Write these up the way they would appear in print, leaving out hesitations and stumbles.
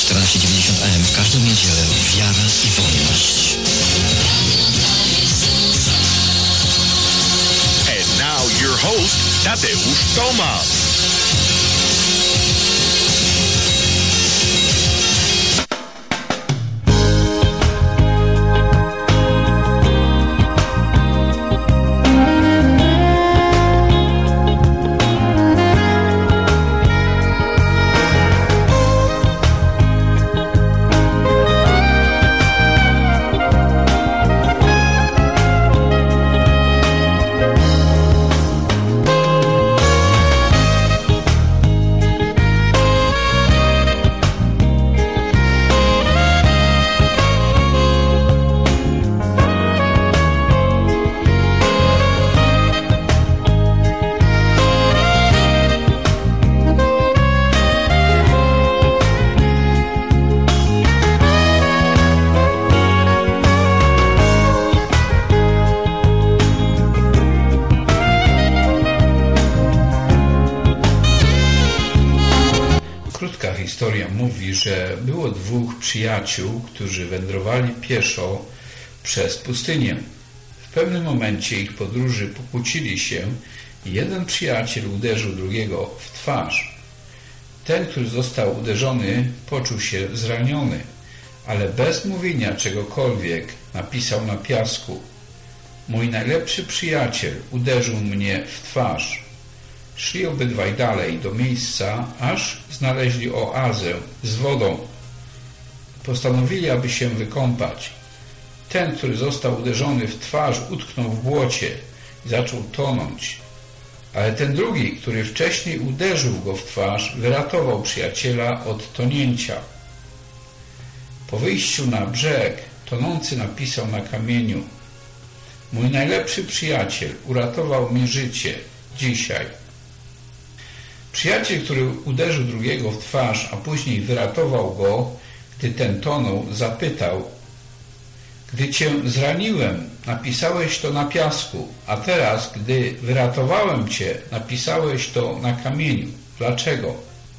14:90 AM w każdą niedzielę. Wiara i wolność. And now your host, Tadeusz Tomasz. Historia mówi, że było dwóch przyjaciół, którzy wędrowali pieszo przez pustynię. W pewnym momencie ich podróży pokłócili się i jeden przyjaciel uderzył drugiego w twarz. Ten, który został uderzony, poczuł się zraniony, ale bez mówienia czegokolwiek napisał na piasku: mój najlepszy przyjaciel uderzył mnie w twarz. Szli obydwaj dalej do miejsca, aż znaleźli oazę z wodą. Postanowili, aby się wykąpać. Ten, który został uderzony w twarz, utknął w błocie i zaczął tonąć. Ale ten drugi, który wcześniej uderzył go w twarz, wyratował przyjaciela od tonięcia. Po wyjściu na brzeg tonący napisał na kamieniu: mój najlepszy przyjaciel uratował mi życie dzisiaj. Przyjaciel, który uderzył drugiego w twarz, a później wyratował go, gdy ten tonął, zapytał: gdy cię zraniłem, napisałeś to na piasku, a teraz, gdy wyratowałem cię, napisałeś to na kamieniu. Dlaczego?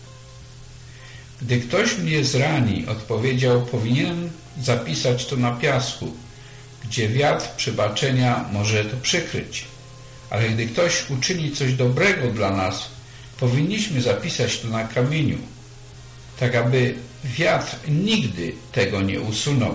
Gdy ktoś mnie zrani, odpowiedział, powinienem zapisać to na piasku, gdzie wiatr przebaczenia może to przykryć. Ale gdy ktoś uczyni coś dobrego dla nas, powinniśmy zapisać to na kamieniu, tak aby wiatr nigdy tego nie usunął.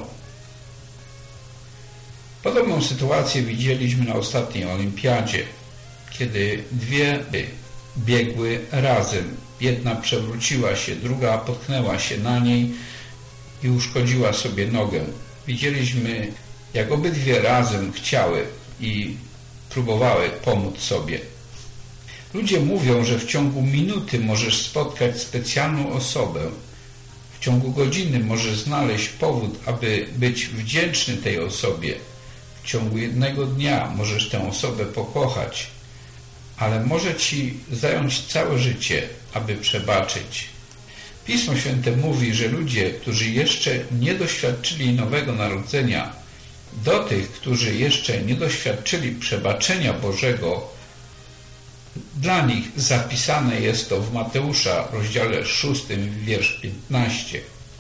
Podobną sytuację widzieliśmy na ostatniej olimpiadzie, kiedy dwie biegły razem. Jedna przewróciła się, druga potknęła się na niej i uszkodziła sobie nogę. Widzieliśmy, jak obydwie razem chciały i próbowały pomóc sobie. Ludzie mówią, że w ciągu minuty możesz spotkać specjalną osobę. W ciągu godziny możesz znaleźć powód, aby być wdzięczny tej osobie. W ciągu jednego dnia możesz tę osobę pokochać, ale może ci zająć całe życie, aby przebaczyć. Pismo Święte mówi, że ludzie, którzy jeszcze nie doświadczyli nowego narodzenia, do tych, którzy jeszcze nie doświadczyli przebaczenia Bożego, dla nich zapisane jest to w Mateusza, rozdziale 6, wiersz 15.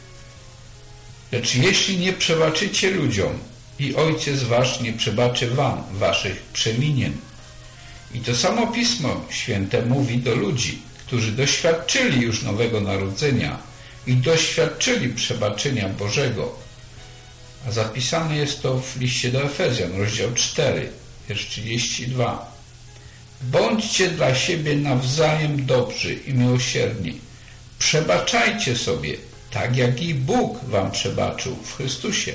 Lecz jeśli nie przebaczycie ludziom, i Ojciec Wasz nie przebaczy wam waszych przewinień. I to samo Pismo Święte mówi do ludzi, którzy doświadczyli już nowego narodzenia i doświadczyli przebaczenia Bożego. A zapisane jest to w liście do Efezjan, rozdział 4, wiersz 32. Bądźcie dla siebie nawzajem dobrzy i miłosierni. Przebaczajcie sobie, tak jak i Bóg wam przebaczył w Chrystusie.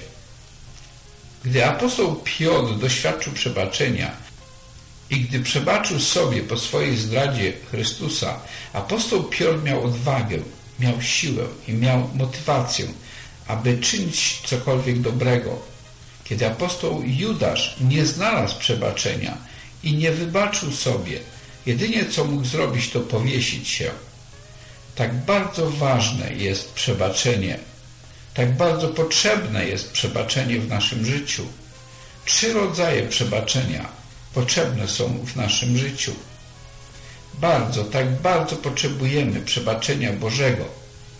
Gdy apostoł Piotr doświadczył przebaczenia i gdy przebaczył sobie po swojej zdradzie Chrystusa, apostoł Piotr miał odwagę, miał siłę i miał motywację, aby czynić cokolwiek dobrego. Kiedy apostoł Judasz nie znalazł przebaczenia i nie wybaczył sobie, jedynie co mógł zrobić, to powiesić się. Tak bardzo ważne jest przebaczenie. Tak bardzo potrzebne jest przebaczenie w naszym życiu. 3 rodzaje przebaczenia potrzebne są w naszym życiu. Tak bardzo potrzebujemy przebaczenia Bożego.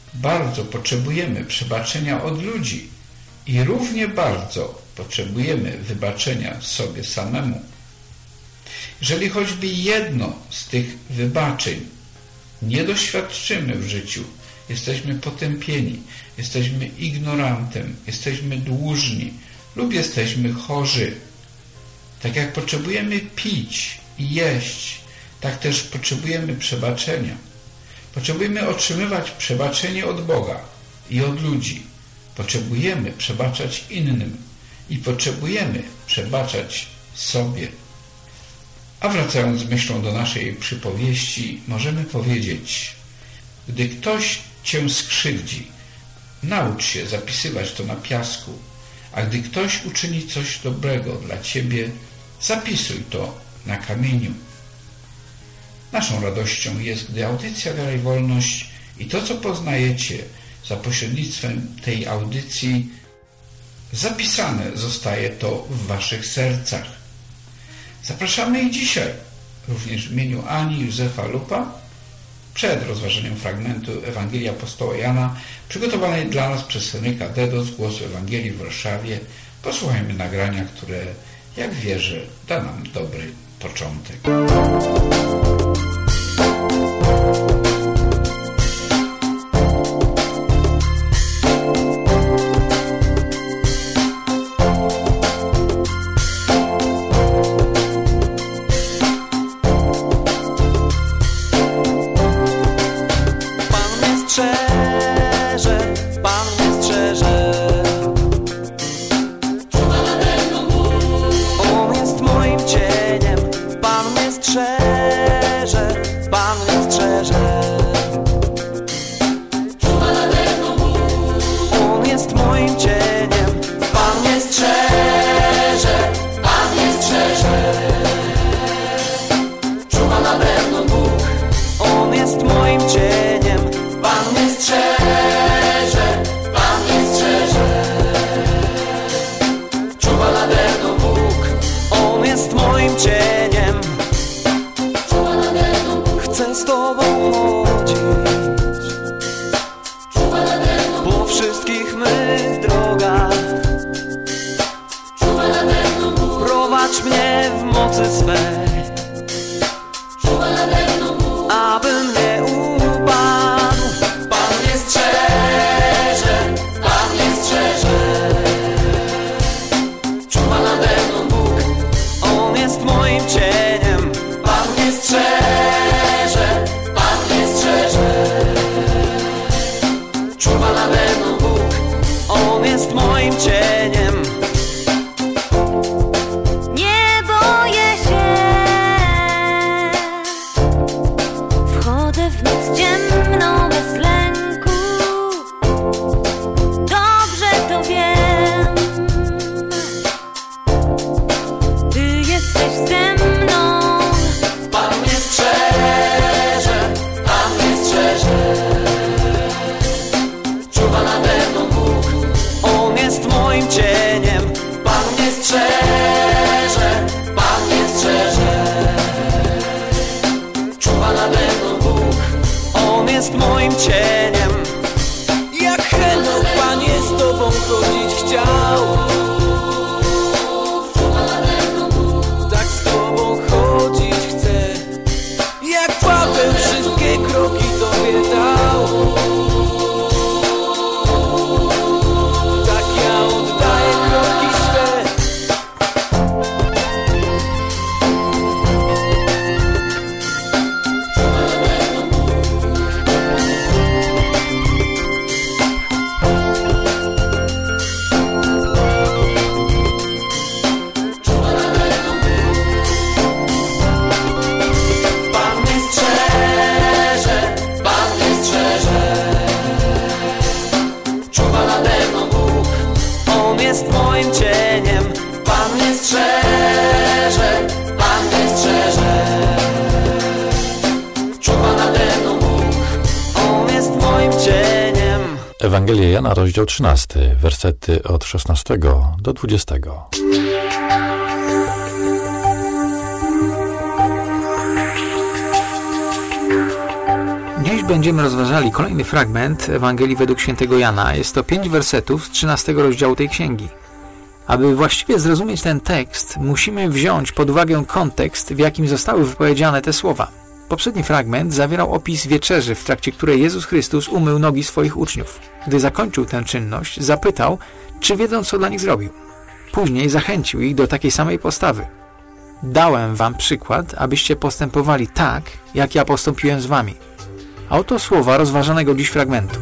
bardzo potrzebujemy przebaczenia od ludzi i równie bardzo potrzebujemy wybaczenia sobie samemu. Jeżeli choćby jedno z tych wybaczeń nie doświadczymy w życiu, jesteśmy potępieni, jesteśmy ignorantem, jesteśmy dłużni lub jesteśmy chorzy. Tak jak potrzebujemy pić i jeść, tak też potrzebujemy przebaczenia. Potrzebujemy otrzymywać przebaczenie od Boga i od ludzi. Potrzebujemy przebaczać innym i potrzebujemy przebaczać sobie. A wracając myślą do naszej przypowieści, możemy powiedzieć: gdy ktoś cię skrzywdzi, naucz się zapisywać to na piasku, a gdy ktoś uczyni coś dobrego dla ciebie, zapisuj to na kamieniu. Naszą radością jest, gdy audycja Wiara i Wolność i to, co poznajecie za pośrednictwem tej audycji, zapisane zostaje to w waszych sercach. Zapraszamy i dzisiaj, również w imieniu Ani Józefa Lupa, przed rozważeniem fragmentu Ewangelii Apostoła Jana, przygotowanej dla nas przez Henryka Dedo z Głosu Ewangelii w Warszawie. Posłuchajmy nagrania, które, jak wierzę, da nam dobry początek. Ewangelia Jana, rozdział 13, wersety od 16 do 20. Dziś będziemy rozważali kolejny fragment Ewangelii według świętego Jana. Jest to 5 wersetów z 13 rozdziału tej księgi. Aby właściwie zrozumieć ten tekst, musimy wziąć pod uwagę kontekst, w jakim zostały wypowiedziane te słowa. Poprzedni fragment zawierał opis wieczerzy, w trakcie której Jezus Chrystus umył nogi swoich uczniów. Gdy zakończył tę czynność, zapytał, czy wiedzą, co dla nich zrobił. Później zachęcił ich do takiej samej postawy. Dałem wam przykład, abyście postępowali tak, jak ja postąpiłem z wami. A oto słowa rozważanego dziś fragmentu.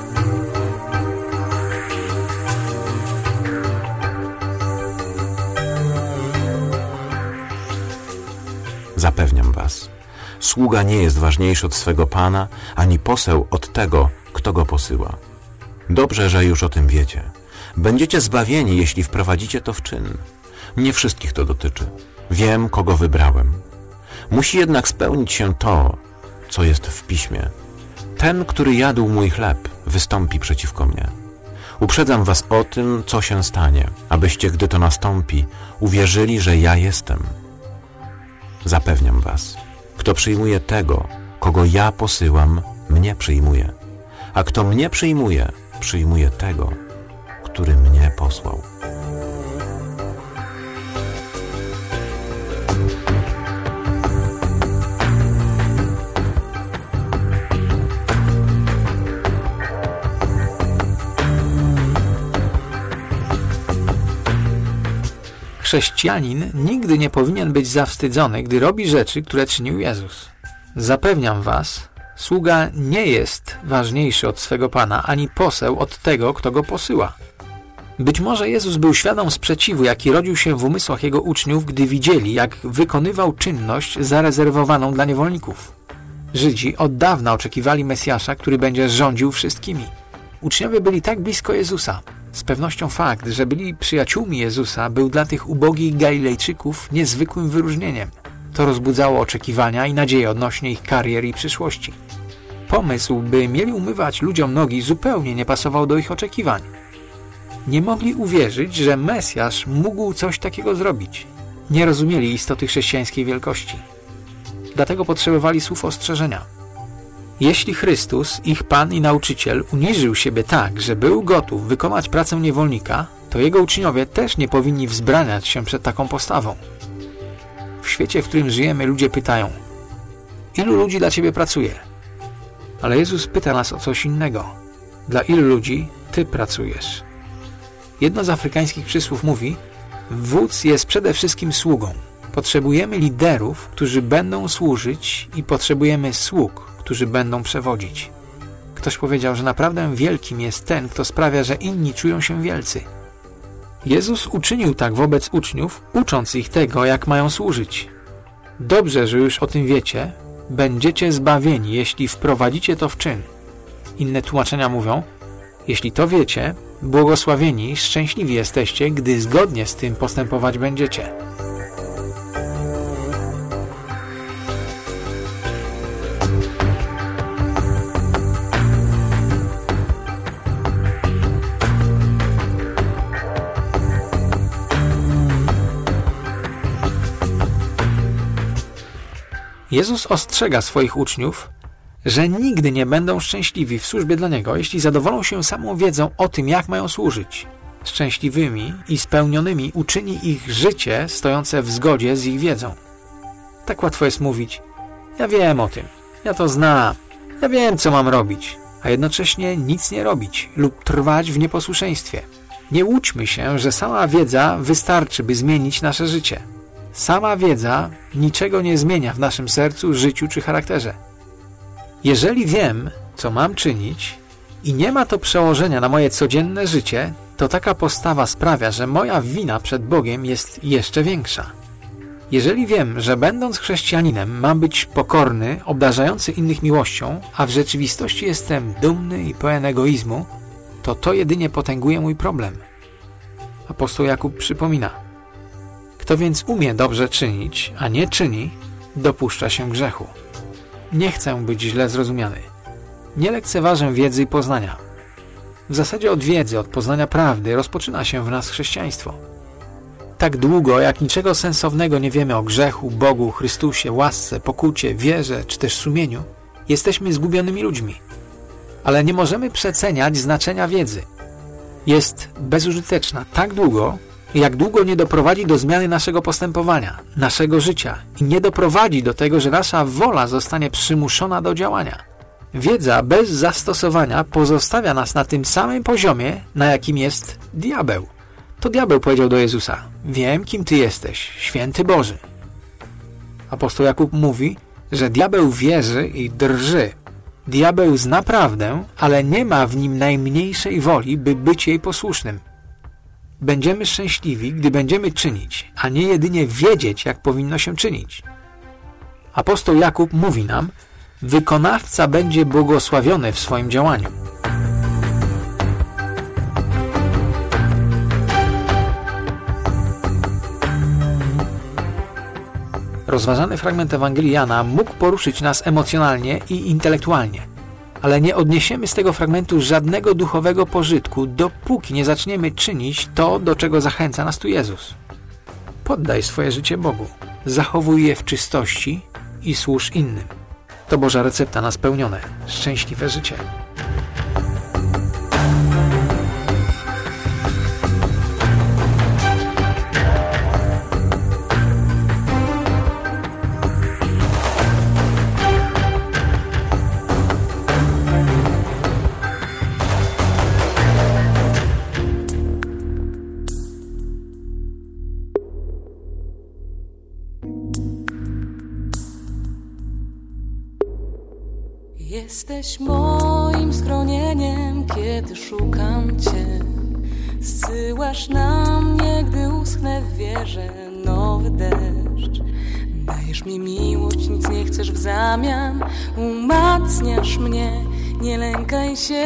Zapewniam was, sługa nie jest ważniejszy od swego Pana, ani poseł od tego, kto go posyła. Dobrze, że już o tym wiecie. Będziecie zbawieni, jeśli wprowadzicie to w czyn. Nie wszystkich to dotyczy. Wiem, kogo wybrałem. Musi jednak spełnić się to, co jest w Piśmie. Ten, który jadł mój chleb, wystąpi przeciwko mnie. Uprzedzam was o tym, co się stanie, abyście, gdy to nastąpi, uwierzyli, że ja jestem. Zapewniam was, kto przyjmuje tego, kogo ja posyłam, mnie przyjmuje. A kto mnie przyjmuje, przyjmuje tego, który mnie posłał. Chrześcijanin nigdy nie powinien być zawstydzony, gdy robi rzeczy, które czynił Jezus. Zapewniam was, sługa nie jest ważniejszy od swego Pana, ani poseł od tego, kto go posyła. Być może Jezus był świadom sprzeciwu, jaki rodził się w umysłach Jego uczniów, gdy widzieli, jak wykonywał czynność zarezerwowaną dla niewolników. Żydzi od dawna oczekiwali Mesjasza, który będzie rządził wszystkimi. Uczniowie byli tak blisko Jezusa. Z pewnością fakt, że byli przyjaciółmi Jezusa, był dla tych ubogich Galilejczyków niezwykłym wyróżnieniem. To rozbudzało oczekiwania i nadzieję odnośnie ich karier i przyszłości. Pomysł, by mieli umywać ludziom nogi, zupełnie nie pasował do ich oczekiwań. Nie mogli uwierzyć, że Mesjasz mógł coś takiego zrobić. Nie rozumieli istoty chrześcijańskiej wielkości. Dlatego potrzebowali słów ostrzeżenia. Jeśli Chrystus, ich Pan i Nauczyciel, uniżył siebie tak, że był gotów wykonać pracę niewolnika, to Jego uczniowie też nie powinni wzbraniać się przed taką postawą. W świecie, w którym żyjemy, ludzie pytają: ilu ludzi dla Ciebie pracuje? Ale Jezus pyta nas o coś innego. Dla ilu ludzi Ty pracujesz? Jedno z afrykańskich przysłów mówi: wódz jest przede wszystkim sługą. Potrzebujemy liderów, którzy będą służyć, i potrzebujemy sług, którzy będą przewodzić. Ktoś powiedział, że naprawdę wielkim jest ten, kto sprawia, że inni czują się wielcy. Jezus uczynił tak wobec uczniów, ucząc ich tego, jak mają służyć. Dobrze, że już o tym wiecie, będziecie zbawieni, jeśli wprowadzicie to w czyn. Inne tłumaczenia mówią: jeśli to wiecie, błogosławieni, szczęśliwi jesteście, gdy zgodnie z tym postępować będziecie. Jezus ostrzega swoich uczniów, że nigdy nie będą szczęśliwi w służbie dla Niego, jeśli zadowolą się samą wiedzą o tym, jak mają służyć. Szczęśliwymi i spełnionymi uczyni ich życie stojące w zgodzie z ich wiedzą. Tak łatwo jest mówić: ja wiem o tym, ja to znam, ja wiem, co mam robić, a jednocześnie nic nie robić lub trwać w nieposłuszeństwie. Nie łudźmy się, że sama wiedza wystarczy, by zmienić nasze życie. Sama wiedza niczego nie zmienia w naszym sercu, życiu czy charakterze. Jeżeli wiem, co mam czynić i nie ma to przełożenia na moje codzienne życie, to taka postawa sprawia, że moja wina przed Bogiem jest jeszcze większa. Jeżeli wiem, że będąc chrześcijaninem mam być pokorny, obdarzający innych miłością, a w rzeczywistości jestem dumny i pełen egoizmu, to jedynie potęguje mój problem. Apostoł Jakub przypomina: kto więc umie dobrze czynić, a nie czyni, dopuszcza się grzechu. Nie chcę być źle zrozumiany. Nie lekceważę wiedzy i poznania. W zasadzie od wiedzy, od poznania prawdy rozpoczyna się w nas chrześcijaństwo. Tak długo, jak niczego sensownego nie wiemy o grzechu, Bogu, Chrystusie, łasce, pokucie, wierze czy też sumieniu, Jesteśmy zgubionymi ludźmi. Ale nie możemy przeceniać znaczenia wiedzy. Jest bezużyteczna tak długo, jak długo nie doprowadzi do zmiany naszego postępowania, naszego życia i nie doprowadzi do tego, że nasza wola zostanie przymuszona do działania. Wiedza bez zastosowania pozostawia nas na tym samym poziomie, na jakim jest diabeł. To diabeł powiedział do Jezusa: wiem, kim Ty jesteś, święty Boży. Apostoł Jakub mówi, że diabeł wierzy i drży. Diabeł zna prawdę, ale nie ma w nim najmniejszej woli, by być jej posłusznym. Będziemy szczęśliwi, gdy będziemy czynić, a nie jedynie wiedzieć, jak powinno się czynić. Apostoł Jakub mówi nam: wykonawca będzie błogosławiony w swoim działaniu. Rozważany fragment Ewangelii Jana mógł poruszyć nas emocjonalnie i intelektualnie, ale nie odniesiemy z tego fragmentu żadnego duchowego pożytku, dopóki nie zaczniemy czynić to, do czego zachęca nas tu Jezus. Poddaj swoje życie Bogu, zachowuj je w czystości i służ innym. To Boża recepta na spełnione, szczęśliwe życie. Jesteś moim schronieniem, kiedy szukam Cię. Zsyłasz na mnie, gdy uschnę w wierze, nowy deszcz. Dajesz mi miłość, nic nie chcesz w zamian. Umacniasz mnie, nie lękaj się.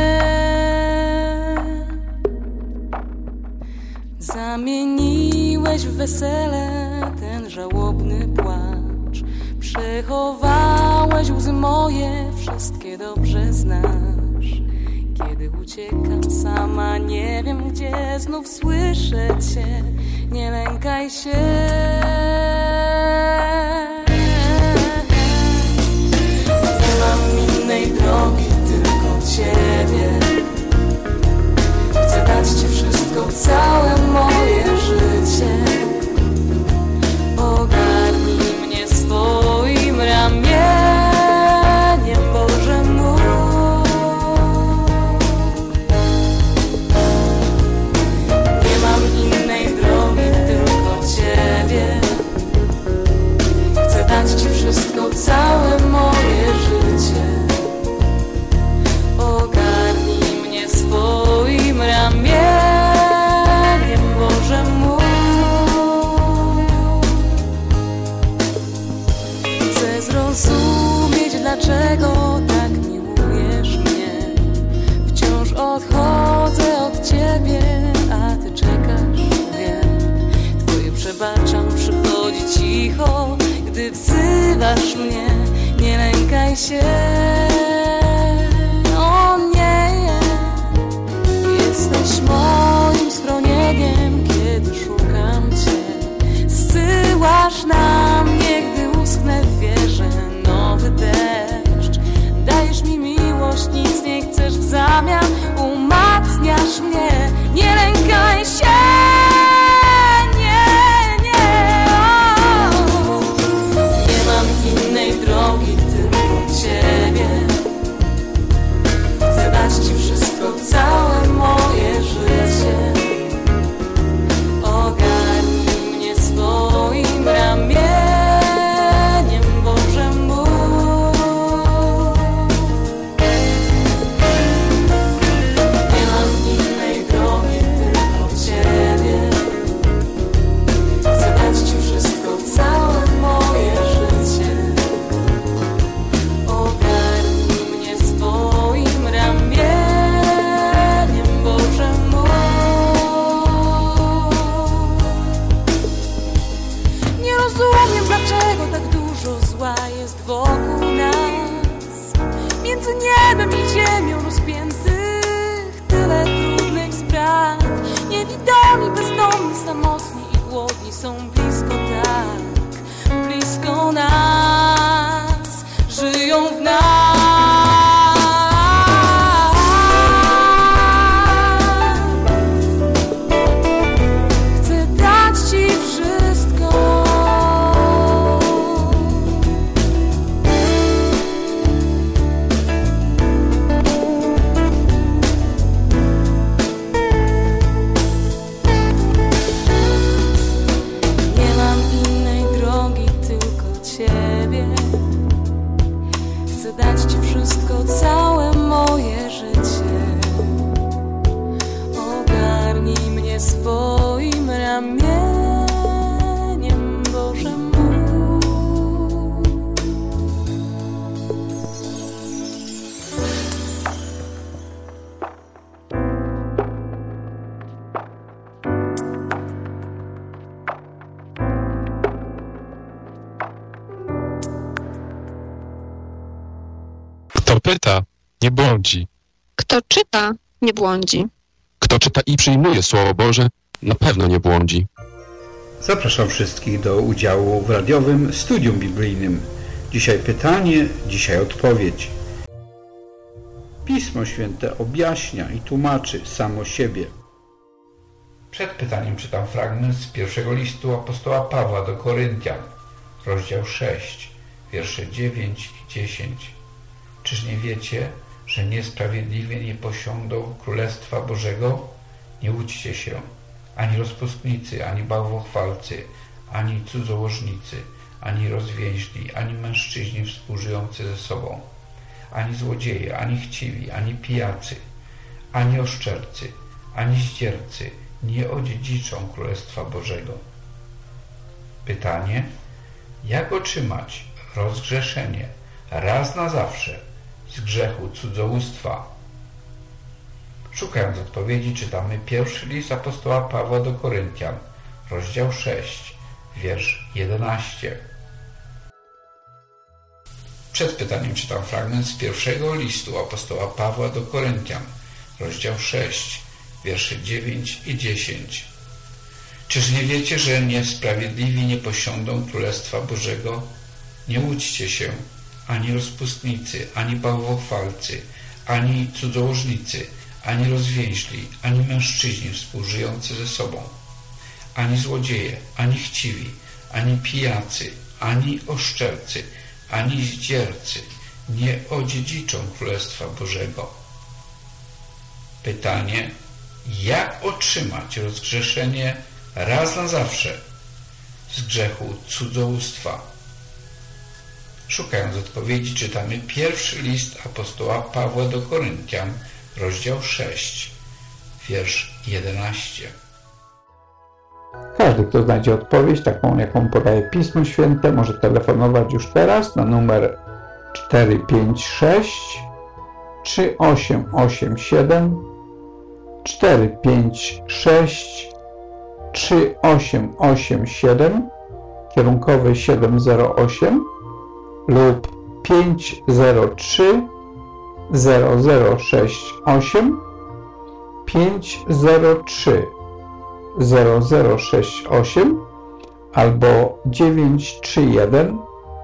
Zamieniłeś w wesele ten żałobny płacz. Przechowałeś łzy moje, wszystkie dobrze znasz. Kiedy uciekam sama, nie wiem gdzie, znów słyszę Cię, nie lękaj się. Nie mam innej drogi, tylko Ciebie. Chcę dać Ci wszystko, całe moje życie. Ogarnij mnie swoim ramieniem, Boże mój. Nie mam innej drogi, tylko Ciebie. Chcę dać Ci wszystko, całe moje życie. Ogarnij mnie swoim ramieniem, Boże mój. Chcę zrozumieć, dlaczego tak miłujesz mnie. Wciąż odchodzę od Ciebie, a Ty czekasz, wiem. Twoje przebaczam przychodzi cicho, gdy wzywasz mnie, nie lękaj się. O nie, jesteś moim schronieniem, kiedy szukam Cię. Zsyłasz na mnie, gdy uschnę w wierze, nowy deszcz. Dajesz mi miłość, nic nie chcesz w zamian. Umacniasz mnie, nie lękaj się. Nie, nie, o. Nie mam innej drogi, tylko Ciebie. Chcę dać Ci wszystko, całe moje życie. Ogarnij mnie swoim ramieniem, Boże mój. mnie swoim ramieniem, Boże mój. Kto pyta, nie błądzi. Kto czyta, nie błądzi. Kto czyta i przyjmuje Słowo Boże, na pewno nie błądzi. Zapraszam wszystkich do udziału w radiowym studium biblijnym. Dzisiaj pytanie, dzisiaj odpowiedź. Pismo Święte objaśnia i tłumaczy samo siebie. Przed pytaniem czytam fragment z pierwszego listu apostoła Pawła do Koryntian, rozdział 6, wiersze 9 i 10. Czyż nie wiecie, że niesprawiedliwie nie posiądą Królestwa Bożego? Nie łudźcie się, ani rozpustnicy, ani bałwochwalcy, ani cudzołożnicy, ani rozwięźli, ani mężczyźni współżyjący ze sobą, ani złodzieje, ani chciwi, ani pijacy, ani oszczercy, ani zdziercy nie odziedziczą Królestwa Bożego. Pytanie: jak otrzymać rozgrzeszenie raz na zawsze z grzechu cudzołóstwa? Szukając odpowiedzi, czytamy pierwszy list apostoła Pawła do Koryntian, rozdział 6, wiersz 11. Przed pytaniem czytam fragment z pierwszego listu apostoła Pawła do Koryntian, rozdział 6, wiersze 9 i 10. Czyż nie wiecie, że niesprawiedliwi nie posiądą Królestwa Bożego? Nie łudźcie się, ani rozpustnicy, ani bałwochwalcy, ani cudzołożnicy, ani rozwięźli, ani mężczyźni współżyjący ze sobą, ani złodzieje, ani chciwi, ani pijacy, ani oszczercy, ani zdziercy nie odziedziczą Królestwa Bożego. Pytanie: jak otrzymać rozgrzeszenie raz na zawsze z grzechu cudzołóstwa? Szukając odpowiedzi, czytamy pierwszy list apostoła Pawła do Koryntian, rozdział 6, wiersz 11. Każdy, kto znajdzie odpowiedź, taką jaką podaje Pismo Święte, może telefonować już teraz na numer 456 3887 456 3887, kierunkowy 708 lub 503 0068 503 0068 albo 931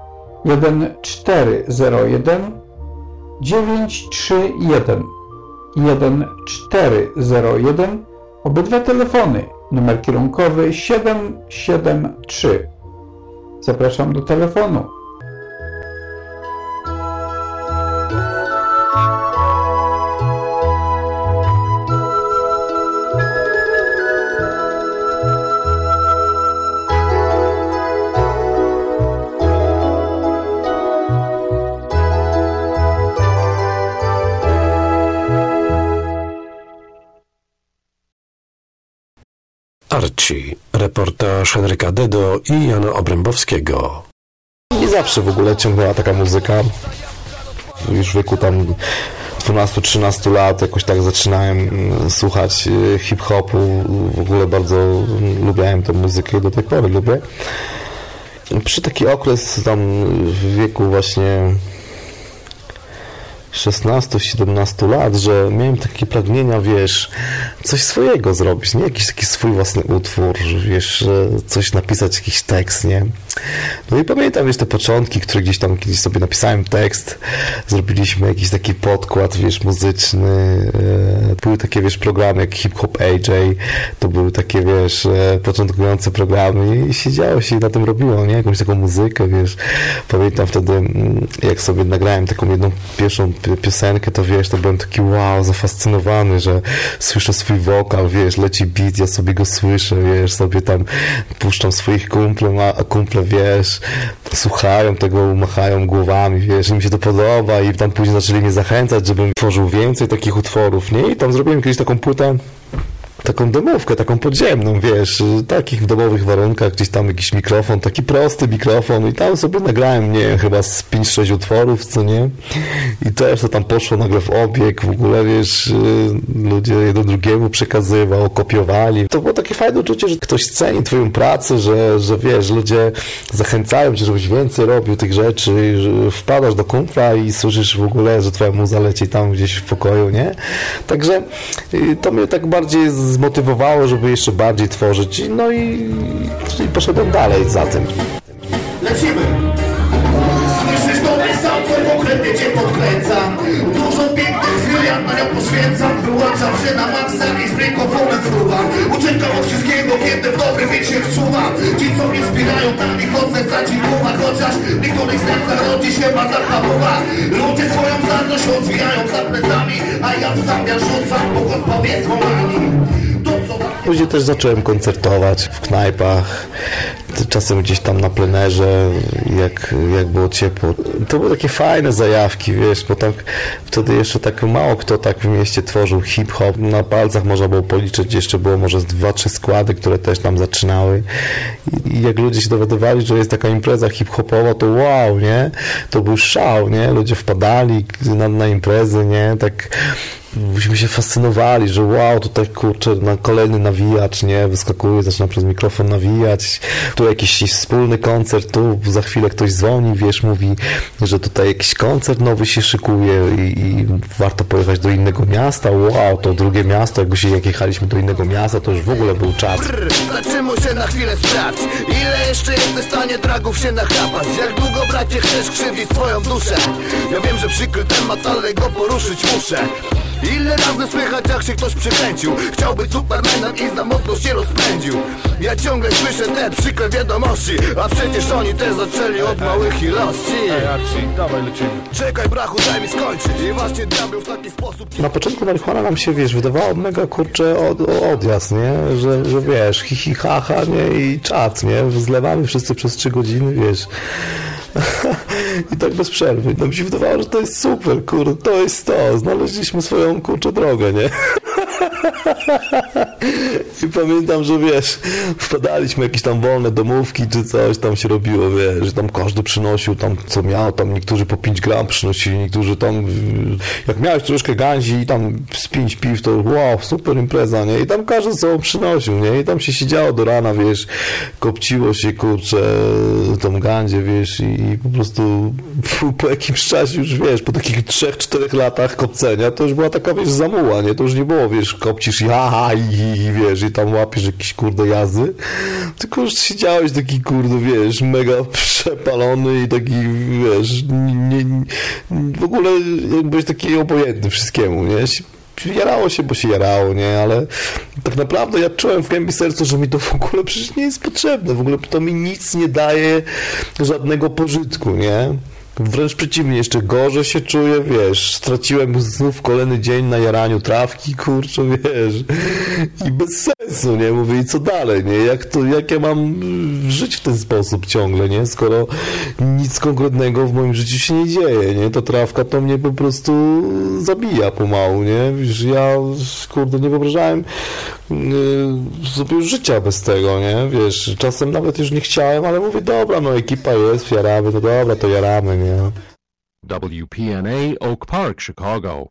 1401 931 1401. Obydwa telefony, numer kierunkowy 773. Zapraszam do telefonu. Archie, reportaż Henryka Dedo i Jana Obrębowskiego. Nie zawsze w ogóle ciągnęła taka muzyka. Już w wieku tam 12-13 lat jakoś tak zaczynałem słuchać hip-hopu. W ogóle bardzo lubiałem tę muzykę i do tej pory lubię. Przy taki okres tam w wieku właśnie 16-17 lat, że miałem takie pragnienia, wiesz, coś swojego zrobić, nie jakiś taki swój własny utwór, wiesz, coś napisać, jakiś tekst, nie? No i pamiętam, wiesz, te początki, które gdzieś tam kiedyś sobie napisałem tekst, zrobiliśmy jakiś taki podkład, wiesz, muzyczny, były takie, wiesz, programy jak Hip Hop AJ, to były takie, wiesz, początkujące programy i siedziało się i na tym robiło, nie? Jakąś taką muzykę, wiesz, pamiętam wtedy, jak sobie nagrałem taką jedną pierwszą piosenkę, to wiesz, to byłem taki wow, zafascynowany, że słyszę swój wokal, wiesz, leci beat, ja sobie go słyszę, wiesz, sobie tam puszczam swoich kumplom, a kumple, wiesz, słuchają tego, machają głowami, wiesz, i mi się to podoba i tam później zaczęli mnie zachęcać, żebym tworzył więcej takich utworów, nie? I tam zrobiłem kiedyś taką płytę, taką domówkę, taką podziemną, wiesz, takich w domowych warunkach, gdzieś tam jakiś mikrofon, taki prosty mikrofon i tam sobie nagrałem, nie wiem, chyba z 5-6 utworów, co nie? I też to tam poszło nagle w obieg, w ogóle, wiesz, ludzie jeden drugiemu przekazywał, kopiowali. To było takie fajne uczucie, że ktoś ceni twoją pracę, że wiesz, ludzie zachęcają cię, żebyś więcej robił tych rzeczy, że wpadasz do kumpla i słyszysz w ogóle, że twoja muza leci tam gdzieś w pokoju, nie? Także to mnie tak bardziej zmotywowało, żeby jeszcze bardziej tworzyć. No i poszedłem dalej za tym. Lecimy! Słyszysz to sam, co konkretnie cię podkręcam. Dużo pięknych chwil, ja na nią poświęcam. Wyłączam się na maksa i z mikrofonem fruwam. Uciekam od wszystkiego, kiedy w dobry wiek się wczuwam. Ci, co mnie wspierają, tam ich odzeca ci głowa. Chociaż w niektórych sercach rodzi się matarka mowa. Ludzie swoją zazdrość rozwijają za plecami, a ja w zamian rzucam błogosławieństwami. Później też zacząłem koncertować w knajpach, czasem gdzieś tam na plenerze, jak było ciepło. To były takie fajne zajawki, wiesz, bo tak wtedy jeszcze tak mało kto tak w mieście tworzył hip-hop. Na palcach można było policzyć, jeszcze było może 2-3 składy, które też tam zaczynały. I jak ludzie się dowiadywali, że jest taka impreza hip-hopowa, to wow, nie? To był szał, nie? Ludzie wpadali na imprezy, nie? Tak myśmy się fascynowali, że wow, tutaj kurczę, na kolejny nawijacz, nie, wyskakuje, zaczyna przez mikrofon nawijać, tu jakiś wspólny koncert, tu za chwilę ktoś dzwoni, wiesz, mówi, że tutaj jakiś koncert nowy się szykuje i warto pojechać do innego miasta, wow, to drugie miasto, jak jechaliśmy do innego miasta, to już w ogóle był czas. Zatrzymuj się na chwilę, sprawdź, ile jeszcze jesteś w stanie dragów się nachapać, jak długo, bracie, chcesz krzywdzić swoją duszę, ja wiem, że przykry temat, ale go poruszyć muszę. Ile razy słychać, jak się ktoś przykręcił, chciał być Supermanem i za mocno się rozpędził. Ja ciągle słyszę te przykre wiadomości, a przecież oni też zaczęli od małych ilości. Ej Archie, dawaj lecimy. Czekaj brachu, daj mi skończyć. I właśnie diabeł w taki sposób... Na początku marihuana nam się, wiesz, wydawała mega kurczę odjazd, nie? Że wiesz, hi ha ha, nie? I czat, nie? Zlewamy wszyscy przez 3 godziny, wiesz. I tak bez przerwy. No mi się wydawało, że to jest super, kurde, to jest to. Znaleźliśmy swoją, kurczę, drogę, nie? I pamiętam, że wiesz, wpadaliśmy jakieś tam wolne domówki, czy coś tam się robiło, wiesz, że tam każdy przynosił tam, co miał, tam niektórzy po 5 gram przynosili, niektórzy tam, jak miałeś troszkę ganzi i tam z 5 piw, to wow, super impreza, nie? I tam każdy sobą przynosił, nie? I tam się siedziało do rana, wiesz, kopciło się, kurczę, tą gandzie, wiesz, i po prostu po jakimś czasie już, wiesz, po takich 3-4 latach kopcenia, to już była taka, wiesz, zamuła, nie? To już nie było, wiesz, kopcisz i wiesz, i tam łapiesz jakieś, kurde, jazdy, tylko już siedziałeś taki, kurde, wiesz, mega przepalony i taki, wiesz, w ogóle byłeś taki obojętny wszystkiemu, nie? Jarało się, bo się jarało, nie? Ale tak naprawdę ja czułem w głębi serca, że mi to w ogóle przecież nie jest potrzebne, w ogóle to mi nic nie daje, żadnego pożytku, nie? Wręcz przeciwnie, jeszcze gorzej się czuję, wiesz, straciłem znów kolejny dzień na jaraniu trawki, kurczę, wiesz, i bez sensu, nie, mówię, i co dalej, nie, jak ja mam żyć w ten sposób ciągle, nie, skoro nic konkretnego w moim życiu się nie dzieje, nie, ta trawka to mnie po prostu zabija pomału, nie, wiesz, ja, kurde, nie wyobrażałem sobie już życia bez tego, nie, wiesz, czasem nawet już nie chciałem, ale mówię, dobra, no ekipa jest, jaramy, no dobra, to jaramy, nie. WPNA Oak Park, Chicago.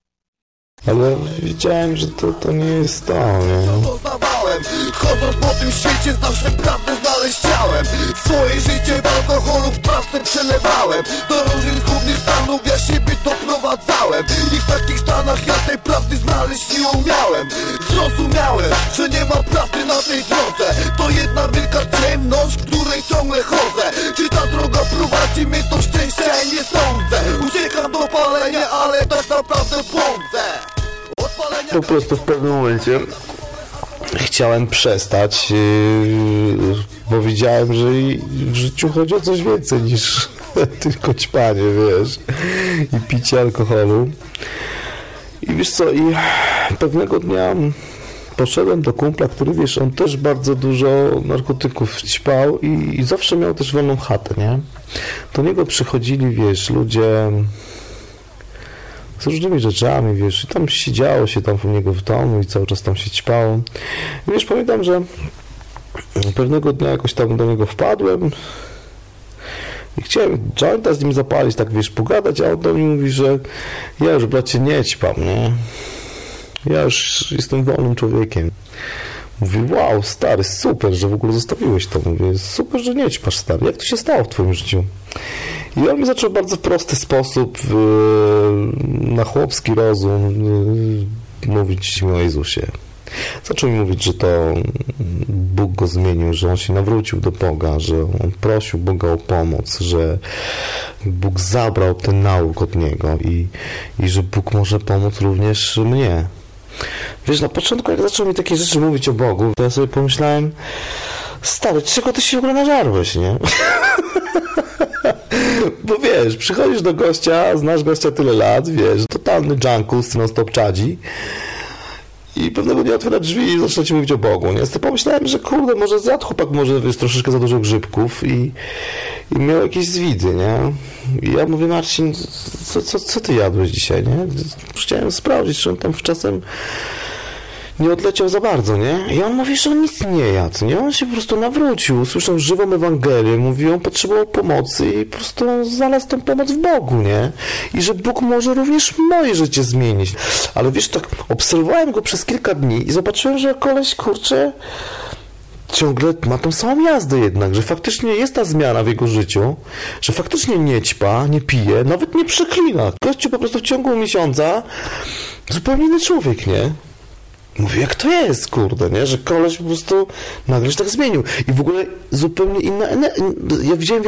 Ale wiedziałem, że to nie jest to, nie? Chodząc po tym świecie zawsze prawdę znaleźć chciałem. Swoje życie do alkoholu w trawce przelewałem. Do różnych zgubnych stanów ja siebie doprowadzałem. I w takich stanach ja tej prawdy znaleźć nie umiałem. Zrozumiałem, że nie ma prawdy na tej drodze. To jedna wielka ciemność, w której ciągle chodzę. Czy ta droga prowadzi mnie do szczęścia? Nie sądzę. Uciekam do palenia, ale tak naprawdę błądzę. Po prostu w pewnym momencie chciałem przestać, bo widziałem, że w życiu chodzi o coś więcej niż tylko ćpanie, wiesz, i picie alkoholu. I wiesz co, i pewnego dnia poszedłem do kumpla, który, wiesz, on też bardzo dużo narkotyków ćpał i zawsze miał też wolną chatę, nie? Do niego przychodzili, wiesz, ludzie z różnymi rzeczami, wiesz, i tam siedziało się tam u niego w domu i cały czas tam się ćpało. I wiesz, pamiętam, że pewnego dnia jakoś tam do niego wpadłem i chciałem jointa z nim zapalić, tak wiesz, pogadać, a on do mnie mówi, że ja już, bracie, nie ćpam, nie? Ja już jestem wolnym człowiekiem. Mówi, wow, stary, super, że w ogóle zostawiłeś to. Mówię, super, że nie ćpasz, stary. Jak to się stało w twoim życiu? I on mi zaczął w bardzo prosty sposób, na chłopski rozum, mówić mi o Jezusie. Zaczął mi mówić, że to Bóg go zmienił, że on się nawrócił do Boga, że on prosił Boga o pomoc, że Bóg zabrał ten nauk od niego i że Bóg może pomóc również mnie. Wiesz, na początku jak zaczął mi takie rzeczy mówić o Bogu, to ja sobie pomyślałem, stary, czego ty się w ogóle nażarłeś, nie? Bo wiesz, przychodzisz do gościa, znasz gościa tyle lat, wiesz, totalny junkus, non-stop czadzi i pewnego dnia otwiera drzwi i zaczyna ci mówić o Bogu, nie? To pomyślałem, że kurde, może zjadł chłopak, może wiesz, troszeczkę za dużo grzybków i miał jakieś zwidy, nie? I ja mówię, Marcin, co ty jadłeś dzisiaj, nie? Chciałem sprawdzić, czy on tam czasem nie odleciał za bardzo, nie? I on mówi, że on nic nie jadł, nie? On się po prostu nawrócił, usłyszał żywą Ewangelię, mówi, on potrzebował pomocy i po prostu znalazł tę pomoc w Bogu, nie? I że Bóg może również moje życie zmienić. Ale wiesz, tak obserwowałem go przez kilka dni i zobaczyłem, że koleś, kurczę, ciągle ma tą samą jazdę jednak, że faktycznie jest ta zmiana w jego życiu, że faktycznie nie ćpa, nie pije, nawet nie przeklina. Gościu po prostu w ciągu miesiąca zupełnie inny człowiek, nie? Mówię, jak to jest, kurde, nie? Że koleś po prostu nagle się tak zmienił. I w ogóle zupełnie inna energia. Ja widziałem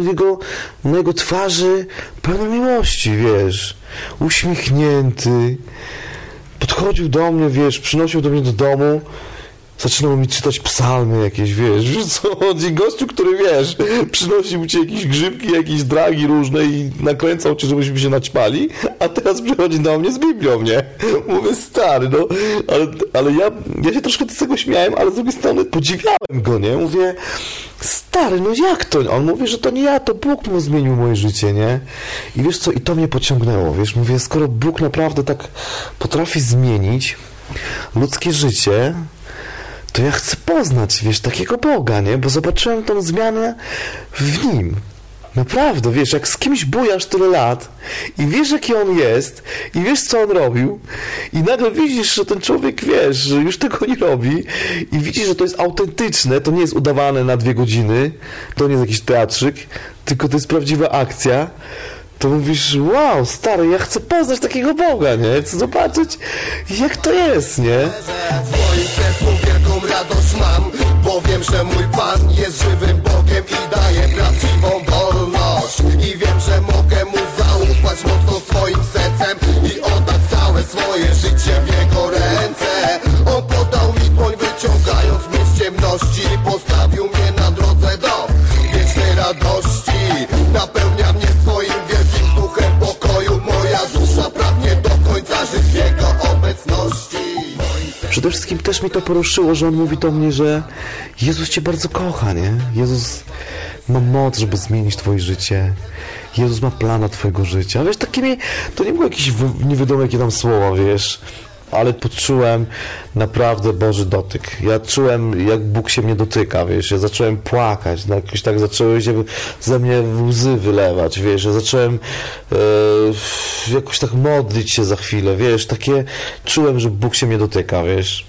na jego twarzy pełną miłości, wiesz. Uśmiechnięty. Podchodził do mnie, wiesz, przynosił do mnie do domu. Zaczynał mi czytać psalmy jakieś, wiesz co chodzi? Gościu, który, wiesz, przynosił ci jakieś grzybki, jakieś dragi różne i nakręcał cię, żebyśmy się naćpali, a teraz przychodzi do mnie z Biblią, nie? Mówię, stary, no, ale ja się troszkę z tego śmiałem, ale z drugiej strony podziwiałem go, nie? Mówię, stary, no jak to? On mówi, że to nie ja, to Bóg mu zmienił moje życie, nie? I wiesz co, i to mnie pociągnęło, wiesz, mówię, skoro Bóg naprawdę tak potrafi zmienić ludzkie życie, to ja chcę poznać, wiesz, takiego Boga, nie? Bo zobaczyłem tą zmianę w Nim. Naprawdę, wiesz, jak z kimś bujasz tyle lat i wiesz, jaki on jest i wiesz, co on robił i nagle widzisz, że ten człowiek, wiesz, że już tego nie robi i widzisz, że to jest autentyczne, to nie jest udawane na 2 godziny, to nie jest jakiś teatrzyk, tylko to jest prawdziwa akcja, to mówisz, wow, stary, ja chcę poznać takiego Boga, nie? Chcę zobaczyć, jak to jest, nie? W moim sercu wielką radość mam, bo wiem, że mój Pan jest żywym Bogiem i daje prawdziwą wolność. I wiem, że mogę Mu zaufać mocno swoim sercem i oddać całe swoje życie w Jego ręce. On podał mi dłoń, wyciągając mnie z ciemności, postawił mnie na drodze do wiecznej radości. Napełnia mnie swoim wielkim duchem pokoju, moja dusza pragnie do końca żyć w Jego obecności. Przede wszystkim też mi to poruszyło, że on mówi do mnie, że Jezus cię bardzo kocha, nie? Jezus ma moc, żeby zmienić twoje życie. Jezus ma plan na twojego życia. Wiesz, takimi, to nie było jakieś nie wiadomo jakie tam słowa, wiesz, ale poczułem naprawdę Boży dotyk. Ja czułem, jak Bóg się mnie dotyka, wiesz, ja zacząłem płakać, no, jakoś tak zaczęły się ze mnie łzy wylewać, wiesz, ja zacząłem jakoś tak modlić się za chwilę, wiesz, takie czułem, że Bóg się mnie dotyka, wiesz.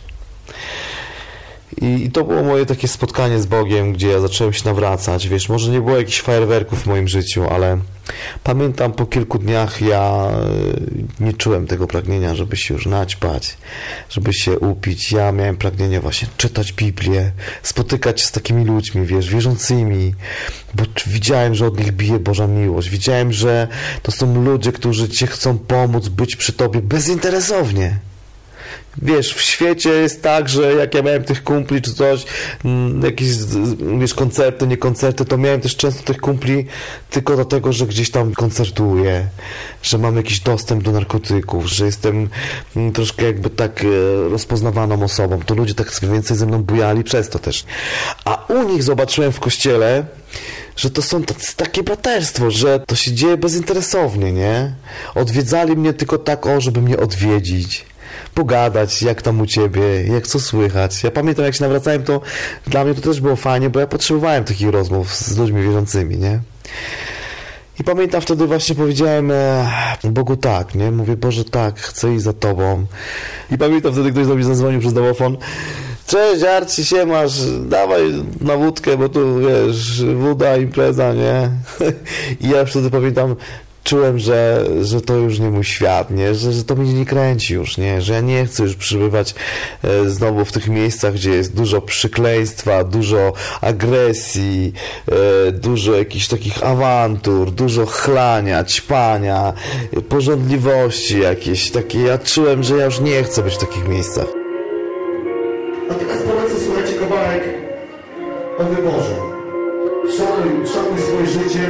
I to było moje takie spotkanie z Bogiem, gdzie ja zacząłem się nawracać, wiesz, może nie było jakichś fajerwerków w moim życiu, ale pamiętam po kilku dniach ja nie czułem tego pragnienia, żeby się już naćpać, żeby się upić. Ja miałem pragnienie właśnie czytać Biblię, spotykać się z takimi ludźmi, wiesz, wierzącymi, bo widziałem, że od nich bije Boża miłość. Widziałem, że to są ludzie, którzy Cię chcą pomóc, być przy Tobie bezinteresownie. Wiesz, w świecie jest tak, że jak ja miałem tych kumpli czy coś, jakieś, wiesz, koncerty, nie koncerty, to miałem też często tych kumpli tylko dlatego, że gdzieś tam koncertuję, że mam jakiś dostęp do narkotyków, że jestem troszkę jakby tak rozpoznawaną osobą. To ludzie tak więcej ze mną bujali przez to też. A u nich zobaczyłem w kościele, że to są takie braterstwo, że to się dzieje bezinteresownie, nie? Odwiedzali mnie tylko tak, żeby mnie odwiedzić, pogadać, jak tam u ciebie, jak co słychać. Ja pamiętam, jak się nawracałem, to dla mnie to też było fajnie, bo ja potrzebowałem takich rozmów z ludźmi wierzącymi, nie? I pamiętam, wtedy właśnie powiedziałem Bogu tak, nie? Mówię, Boże, tak, chcę iść za Tobą. I pamiętam wtedy, ktoś do mnie zadzwonił przez domofon. Cześć, Arci, siemasz, dawaj na wódkę, bo tu, wiesz, woda, impreza, nie? I ja wtedy pamiętam, czułem, że to już nie mój świat, nie? Że to mnie nie kręci już, nie? Że ja nie chcę już przybywać znowu w tych miejscach, gdzie jest dużo przekleństwa, dużo agresji, dużo jakichś takich awantur, dużo chlania, ćpania, pożądliwości jakieś takie. Ja czułem, że ja już nie chcę być w takich miejscach. A teraz polecę, słuchajcie, kawałek o wyborze. Szanuj swoje życie.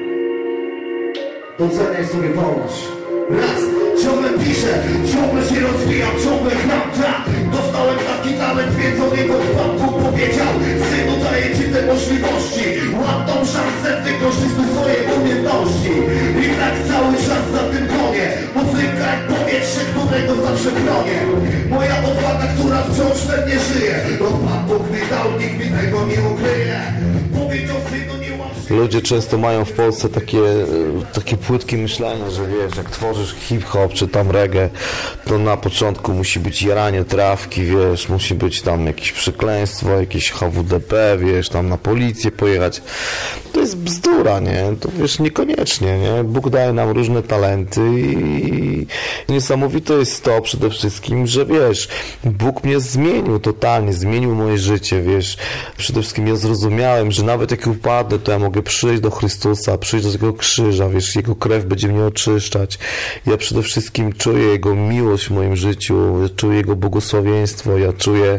Doceniaj sobie wolność. Raz, ciągle piszę, ciągle się rozwijam, ciągle gram, tak. Dostałem taki talent, więc od niego Pan Bóg powiedział: synu, daję ci te możliwości, łap tą szansę, wykorzystuj swoje umiejętności. I tak cały czas za tym gonię. Muzyka jak powietrze, którego zawsze bronię. Moja odwaga, która wciąż we mnie żyje. To Pan Bóg mi dał, nikt mi tego nie ukryje. Powiedział: synu, nie łap się. Ludzie często mają w Polsce takie płytkie myślenie, że wiesz, jak tworzysz hip-hop czy tam reggae, to na początku musi być jaranie trawki, wiesz, musi być tam jakieś przekleństwo, jakieś HWDP, wiesz, tam na policję pojechać. To jest bzdura, nie? To wiesz, niekoniecznie, nie? Bóg daje nam różne talenty i niesamowite jest to przede wszystkim, że wiesz, Bóg mnie zmienił totalnie, zmienił moje życie, wiesz. Przede wszystkim ja zrozumiałem, że nawet jak upadnę, to ja mogę przyjść do Chrystusa, przyjść do tego krzyża, wiesz, Jego krew będzie mnie oczyszczać. Ja przede wszystkim czuję Jego miłość w moim życiu, ja czuję Jego błogosławieństwo, ja czuję,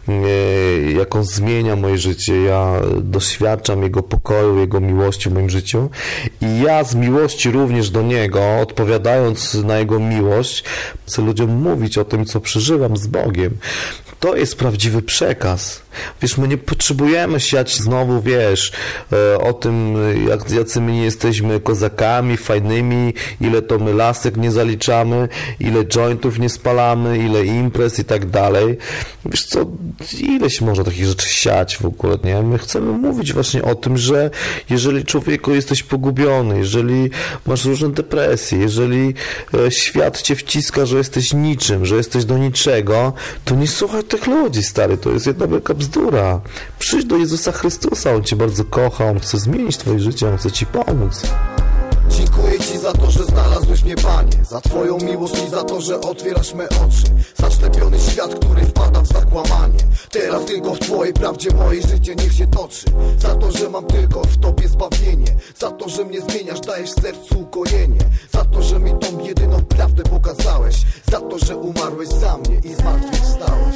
jak On zmienia moje życie, ja doświadczam Jego pokoju, Jego miłości w moim życiu i ja z miłości również do Niego, odpowiadając na Jego miłość, chcę ludziom mówić o tym, co przeżywam z Bogiem. To jest prawdziwy przekaz. Wiesz, my nie potrzebujemy siać znowu, wiesz, o tym, jacy my nie jesteśmy kozakami, fajnymi, ile to my lasek nie zaliczamy, ile jointów nie spalamy, ile imprez i tak dalej. Wiesz co, ileś można takich rzeczy siać w ogóle, nie? My chcemy mówić właśnie o tym, że jeżeli człowieku jesteś pogubiony, jeżeli masz różne depresje, jeżeli świat cię wciska, że jesteś niczym, że jesteś do niczego, to nie słuchaj tych ludzi, stary, to jest jedna wielka bzdura. Przyjdź do Jezusa Chrystusa, On cię bardzo kocha, On chce zmienić twoje życie, On chce ci pomóc. Dziękuję Ci za to, że znalazłeś mnie, Panie, za Twoją miłość i za to, że otwierasz me oczy. Zaślepiony świat, który wpada w zakłamanie. Teraz tylko w Twojej prawdzie moje życie niech się toczy. Za to, że mam tylko w Tobie zbawienie. Za to, że mnie zmieniasz, dajesz w sercu ukojenie. Za to, że mi tą jedyną prawdę pokazałeś. Za to, że umarłeś za mnie i zmartwychwstałeś.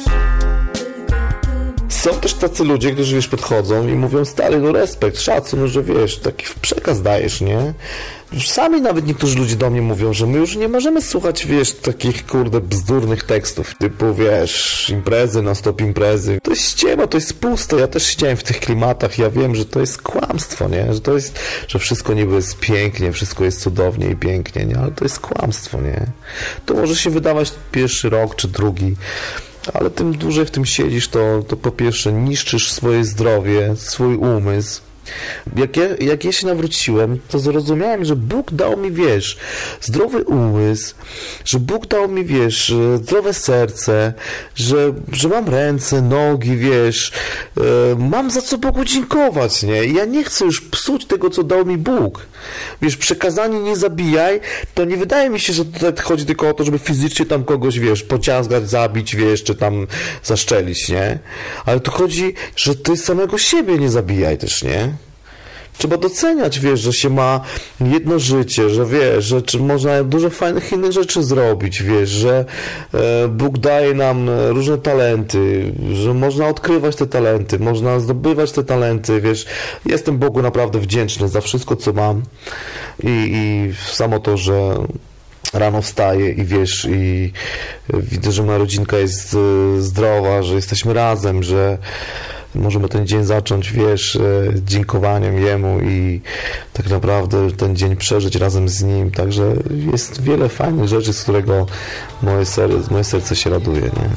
Są też tacy ludzie, którzy wiesz, podchodzą i mówią: stary, no respekt, szacun, że wiesz, taki przekaz dajesz, nie? Sami nawet niektórzy ludzie do mnie mówią, że my już nie możemy słuchać, wiesz, takich kurde bzdurnych tekstów, typu, wiesz, imprezy na stop imprezy. To jest ściema, to jest puste, ja też siedziałem w tych klimatach, ja wiem, że to jest kłamstwo, nie? Że to jest, że wszystko niby jest pięknie, wszystko jest cudownie i pięknie, nie? Ale to jest kłamstwo, nie? To może się wydawać pierwszy rok czy drugi, ale tym dłużej w tym siedzisz, to po pierwsze niszczysz swoje zdrowie, swój umysł. Jak ja się nawróciłem, to zrozumiałem, że Bóg dał mi, wiesz, zdrowy umysł, że Bóg dał mi, wiesz, zdrowe serce, że mam ręce, nogi, wiesz, mam za co Bogu dziękować, nie? I ja nie chcę już psuć tego, co dał mi Bóg. Wiesz, przekazanie nie zabijaj, to nie wydaje mi się, że tutaj chodzi tylko o to, żeby fizycznie tam kogoś, wiesz, pociągać, zabić, wiesz, czy tam zaszczelić, nie? Ale to chodzi, że ty samego siebie nie zabijaj też, nie? Trzeba doceniać, wiesz, że się ma jedno życie, że wiesz, że można dużo fajnych innych rzeczy zrobić, wiesz, że Bóg daje nam różne talenty, że można odkrywać te talenty, można zdobywać te talenty, wiesz. Jestem Bogu naprawdę wdzięczny za wszystko, co mam i samo to, że rano wstaję i wiesz, i widzę, że moja rodzinka jest zdrowa, że jesteśmy razem, że możemy ten dzień zacząć, dziękowaniem Jemu i tak naprawdę ten dzień przeżyć razem z Nim. Także jest wiele fajnych rzeczy, z którego moje serce się raduje, nie?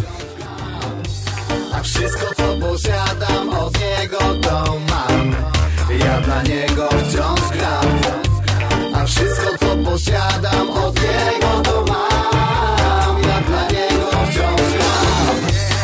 A wszystko, co posiadam, od Niego to mam. Ja dla Niego wciąż gram. A wszystko, co posiadam, od Niego to mam. Ja dla Niego wciąż gram.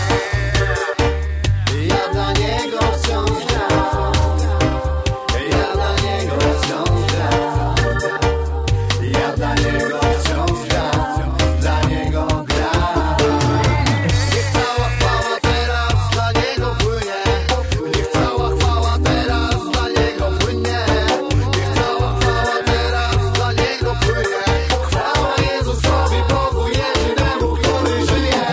Ja dla Niego wciąż gram. Ja dla Niego wciąż gram. Ja dla Niego wciąż gram. Dla Niego gram. Niech cała chwała teraz dla Niego płynie. Niech cała chwała teraz dla Niego płynie. Niech cała chwała teraz dla Niego płynie. Chwała Jezusowi, Bogu jedynemu, który żyje.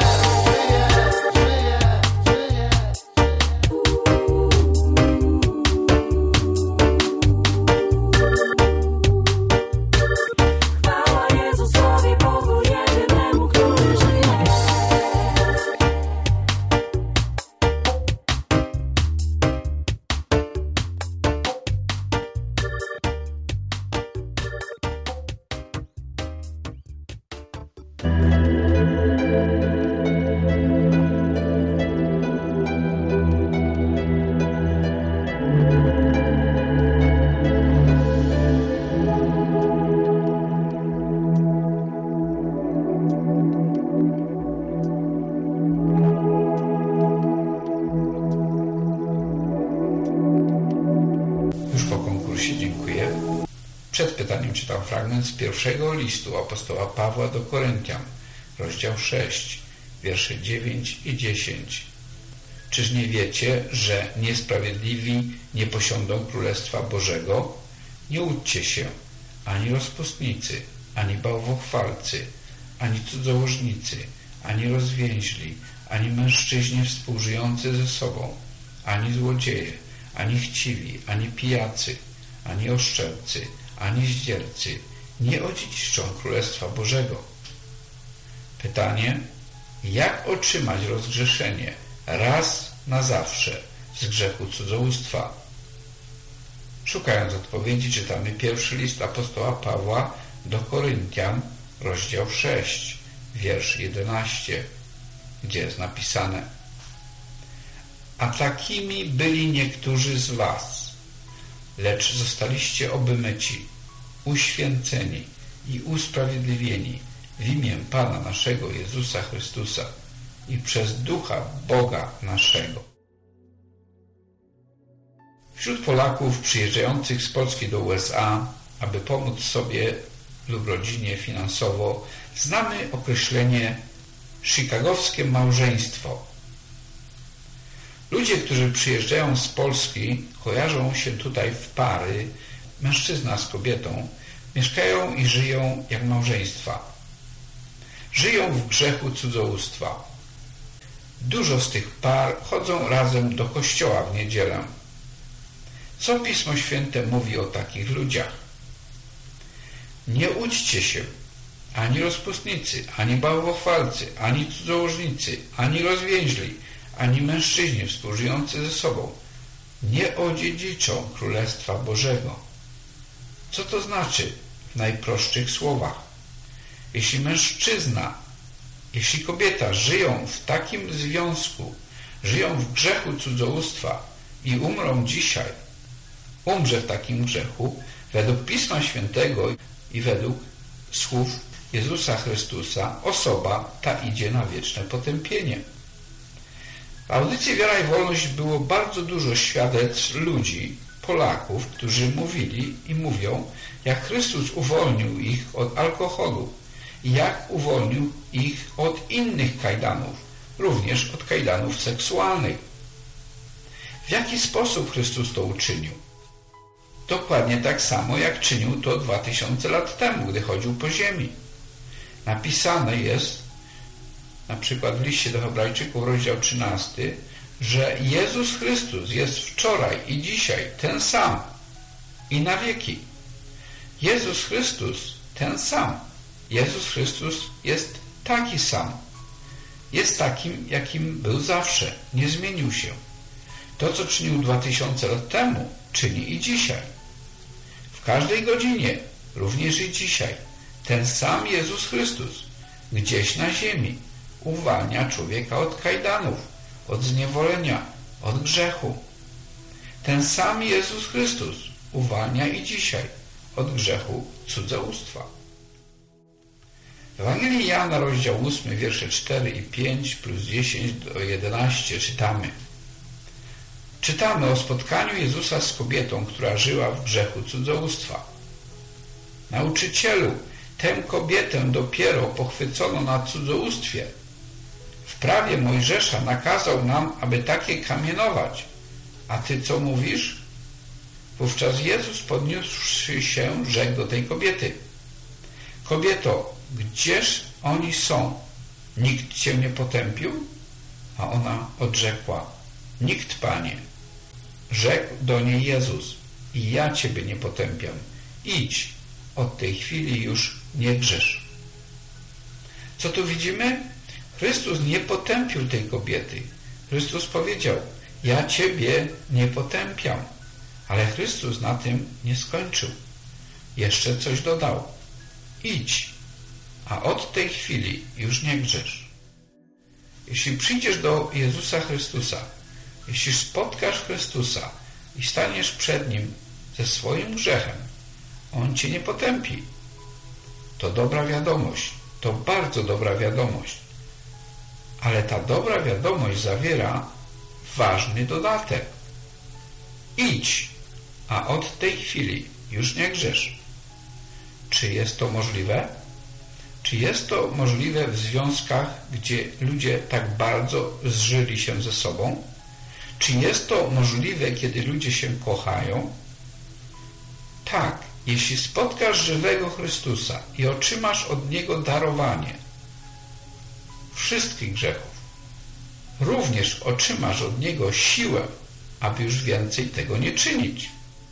Chwała Jezusowi, Bogu jedynemu, który żyje. Już po konkursie dziękuję. Przed pytaniem czytam fragment z pierwszego listu apostoła Pawła do Koryntian, rozdział 6, wiersze 9 i 10. Czyż nie wiecie, że niesprawiedliwi nie posiądą Królestwa Bożego? Nie łudźcie się, ani rozpustnicy, ani bałwochwalcy, ani cudzołożnicy, ani rozwięźli, ani mężczyźni współżyjący ze sobą, ani złodzieje, ani chciwi, ani pijacy, ani oszczercy, ani zdziercy nie odziedziczą Królestwa Bożego. Pytanie: jak otrzymać rozgrzeszenie raz na zawsze z grzechu cudzołóstwa? Szukając odpowiedzi, czytamy pierwszy list apostoła Pawła do Koryntian, rozdział 6, wiersz 11, gdzie jest napisane: a takimi byli niektórzy z was, lecz zostaliście obmyci, uświęceni i usprawiedliwieni w imię Pana naszego Jezusa Chrystusa i przez Ducha Boga naszego. Wśród Polaków przyjeżdżających z Polski do USA, aby pomóc sobie lub rodzinie finansowo, znamy określenie chicagowskie małżeństwo. Ludzie, którzy przyjeżdżają z Polski, kojarzą się tutaj w pary, mężczyzna z kobietą, mieszkają i żyją jak małżeństwa. Żyją w grzechu cudzołóstwa. Dużo z tych par chodzą razem do kościoła w niedzielę. Co Pismo Święte mówi o takich ludziach? Nie łudźcie się, ani rozpustnicy, ani bałwochwalcy, ani cudzołożnicy, ani rozwięźli, ani mężczyźni współżyjący ze sobą nie odziedziczą Królestwa Bożego. Co to znaczy w najprostszych słowach? Jeśli mężczyzna, jeśli kobieta żyją w takim związku, żyją w grzechu cudzołóstwa i umrą dzisiaj, umrze w takim grzechu, według Pisma Świętego i według słów Jezusa Chrystusa, osoba ta idzie na wieczne potępienie. W audycji Wiara i Wolność było bardzo dużo świadectw ludzi, Polaków, którzy mówili i mówią, jak Chrystus uwolnił ich od alkoholu i jak uwolnił ich od innych kajdanów, również od kajdanów seksualnych. W jaki sposób Chrystus to uczynił? Dokładnie tak samo, jak czynił to 2000 lat temu, gdy chodził po ziemi. Napisane jest, na przykład w liście do Hebrajczyków, rozdział 13, że Jezus Chrystus jest wczoraj i dzisiaj ten sam i na wieki. Jezus Chrystus ten sam. Jezus Chrystus jest taki sam. Jest takim, jakim był zawsze. Nie zmienił się. To, co czynił 2000 lat temu, czyni i dzisiaj. W każdej godzinie, również i dzisiaj, ten sam Jezus Chrystus gdzieś na ziemi uwalnia człowieka od kajdanów, od zniewolenia, od grzechu. Ten sam Jezus Chrystus uwalnia i dzisiaj od grzechu cudzołóstwa. W Ewangelii Jana, rozdział 8, wiersze 4 i 5 plus 10 do 11 Czytamy o spotkaniu Jezusa z kobietą, która żyła w grzechu cudzołóstwa. Nauczycielu, tę kobietę dopiero pochwycono na cudzołóstwie. W prawie Mojżesza nakazał nam, aby takie kamienować. A ty co mówisz? Wówczas Jezus, podniósłszy się, rzekł do tej kobiety: Kobieto, gdzież oni są? Nikt cię nie potępił? A ona odrzekła: Nikt, Panie. Rzekł do niej Jezus: I ja ciebie nie potępiam. Idź, od tej chwili już nie grzesz. Co tu widzimy? Chrystus nie potępił tej kobiety. Chrystus powiedział: Ja ciebie nie potępiam. Ale Chrystus na tym nie skończył. Jeszcze coś dodał: idź, a od tej chwili już nie grzesz. Jeśli przyjdziesz do Jezusa Chrystusa, jeśli spotkasz Chrystusa i staniesz przed Nim ze swoim grzechem, On cię nie potępi. To dobra wiadomość, to bardzo dobra wiadomość. Ale ta dobra wiadomość zawiera ważny dodatek. Idź, a od tej chwili już nie grzesz. Czy jest to możliwe? Czy jest to możliwe w związkach, gdzie ludzie tak bardzo zżyli się ze sobą? Czy jest to możliwe, kiedy ludzie się kochają? Tak, jeśli spotkasz żywego Chrystusa i otrzymasz od Niego darowanie wszystkich grzechów, również otrzymasz od Niego siłę, aby już więcej tego nie czynić.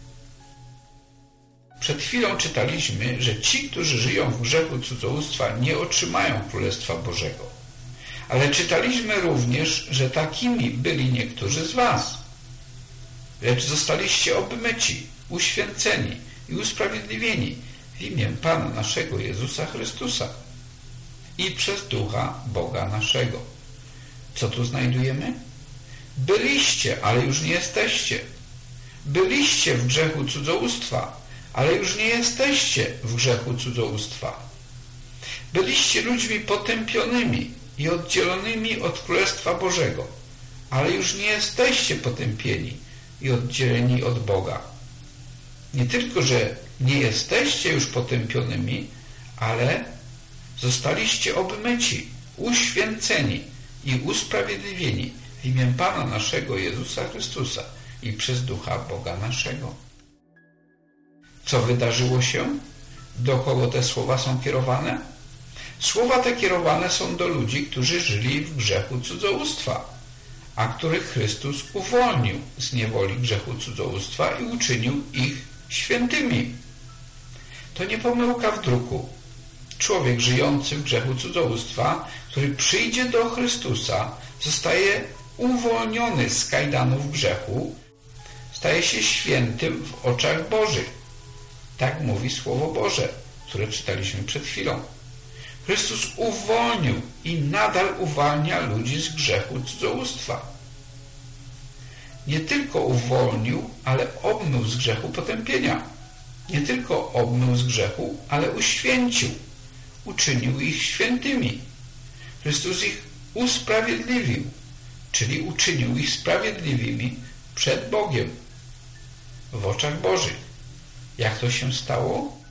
Przed chwilą czytaliśmy, że ci, którzy żyją w grzechu cudzołóstwa, nie otrzymają Królestwa Bożego. Ale czytaliśmy również, że takimi byli niektórzy z was. Lecz zostaliście obmyci, uświęceni i usprawiedliwieni w imię Pana naszego Jezusa Chrystusa i przez Ducha Boga naszego. Co tu znajdujemy? Byliście, ale już nie jesteście. Byliście w grzechu cudzołóstwa, ale już nie jesteście w grzechu cudzołóstwa. Byliście ludźmi potępionymi i oddzielonymi od Królestwa Bożego, ale już nie jesteście potępieni i oddzieleni od Boga. Nie tylko, że nie jesteście już potępionymi, ale zostaliście obmyci, uświęceni i usprawiedliwieni w imię Pana naszego Jezusa Chrystusa i przez Ducha Boga naszego. Co wydarzyło się? Do kogo te słowa są kierowane? Słowa te kierowane są do ludzi, którzy żyli w grzechu cudzołóstwa, a których Chrystus uwolnił z niewoli grzechu cudzołóstwa i uczynił ich świętymi. To nie pomyłka w druku. Człowiek żyjący w grzechu cudzołóstwa, który przyjdzie do Chrystusa, zostaje uwolniony z kajdanów grzechu, staje się świętym w oczach Bożych. Tak mówi Słowo Boże, które czytaliśmy przed chwilą. Chrystus uwolnił i nadal uwalnia ludzi z grzechu cudzołóstwa. Nie tylko uwolnił, ale obmył z grzechu potępienia. Nie tylko obmył z grzechu, ale uświęcił. Uczynił ich świętymi. Chrystus ich usprawiedliwił, czyli uczynił ich sprawiedliwymi przed Bogiem, w oczach Bożych. Jak to się stało?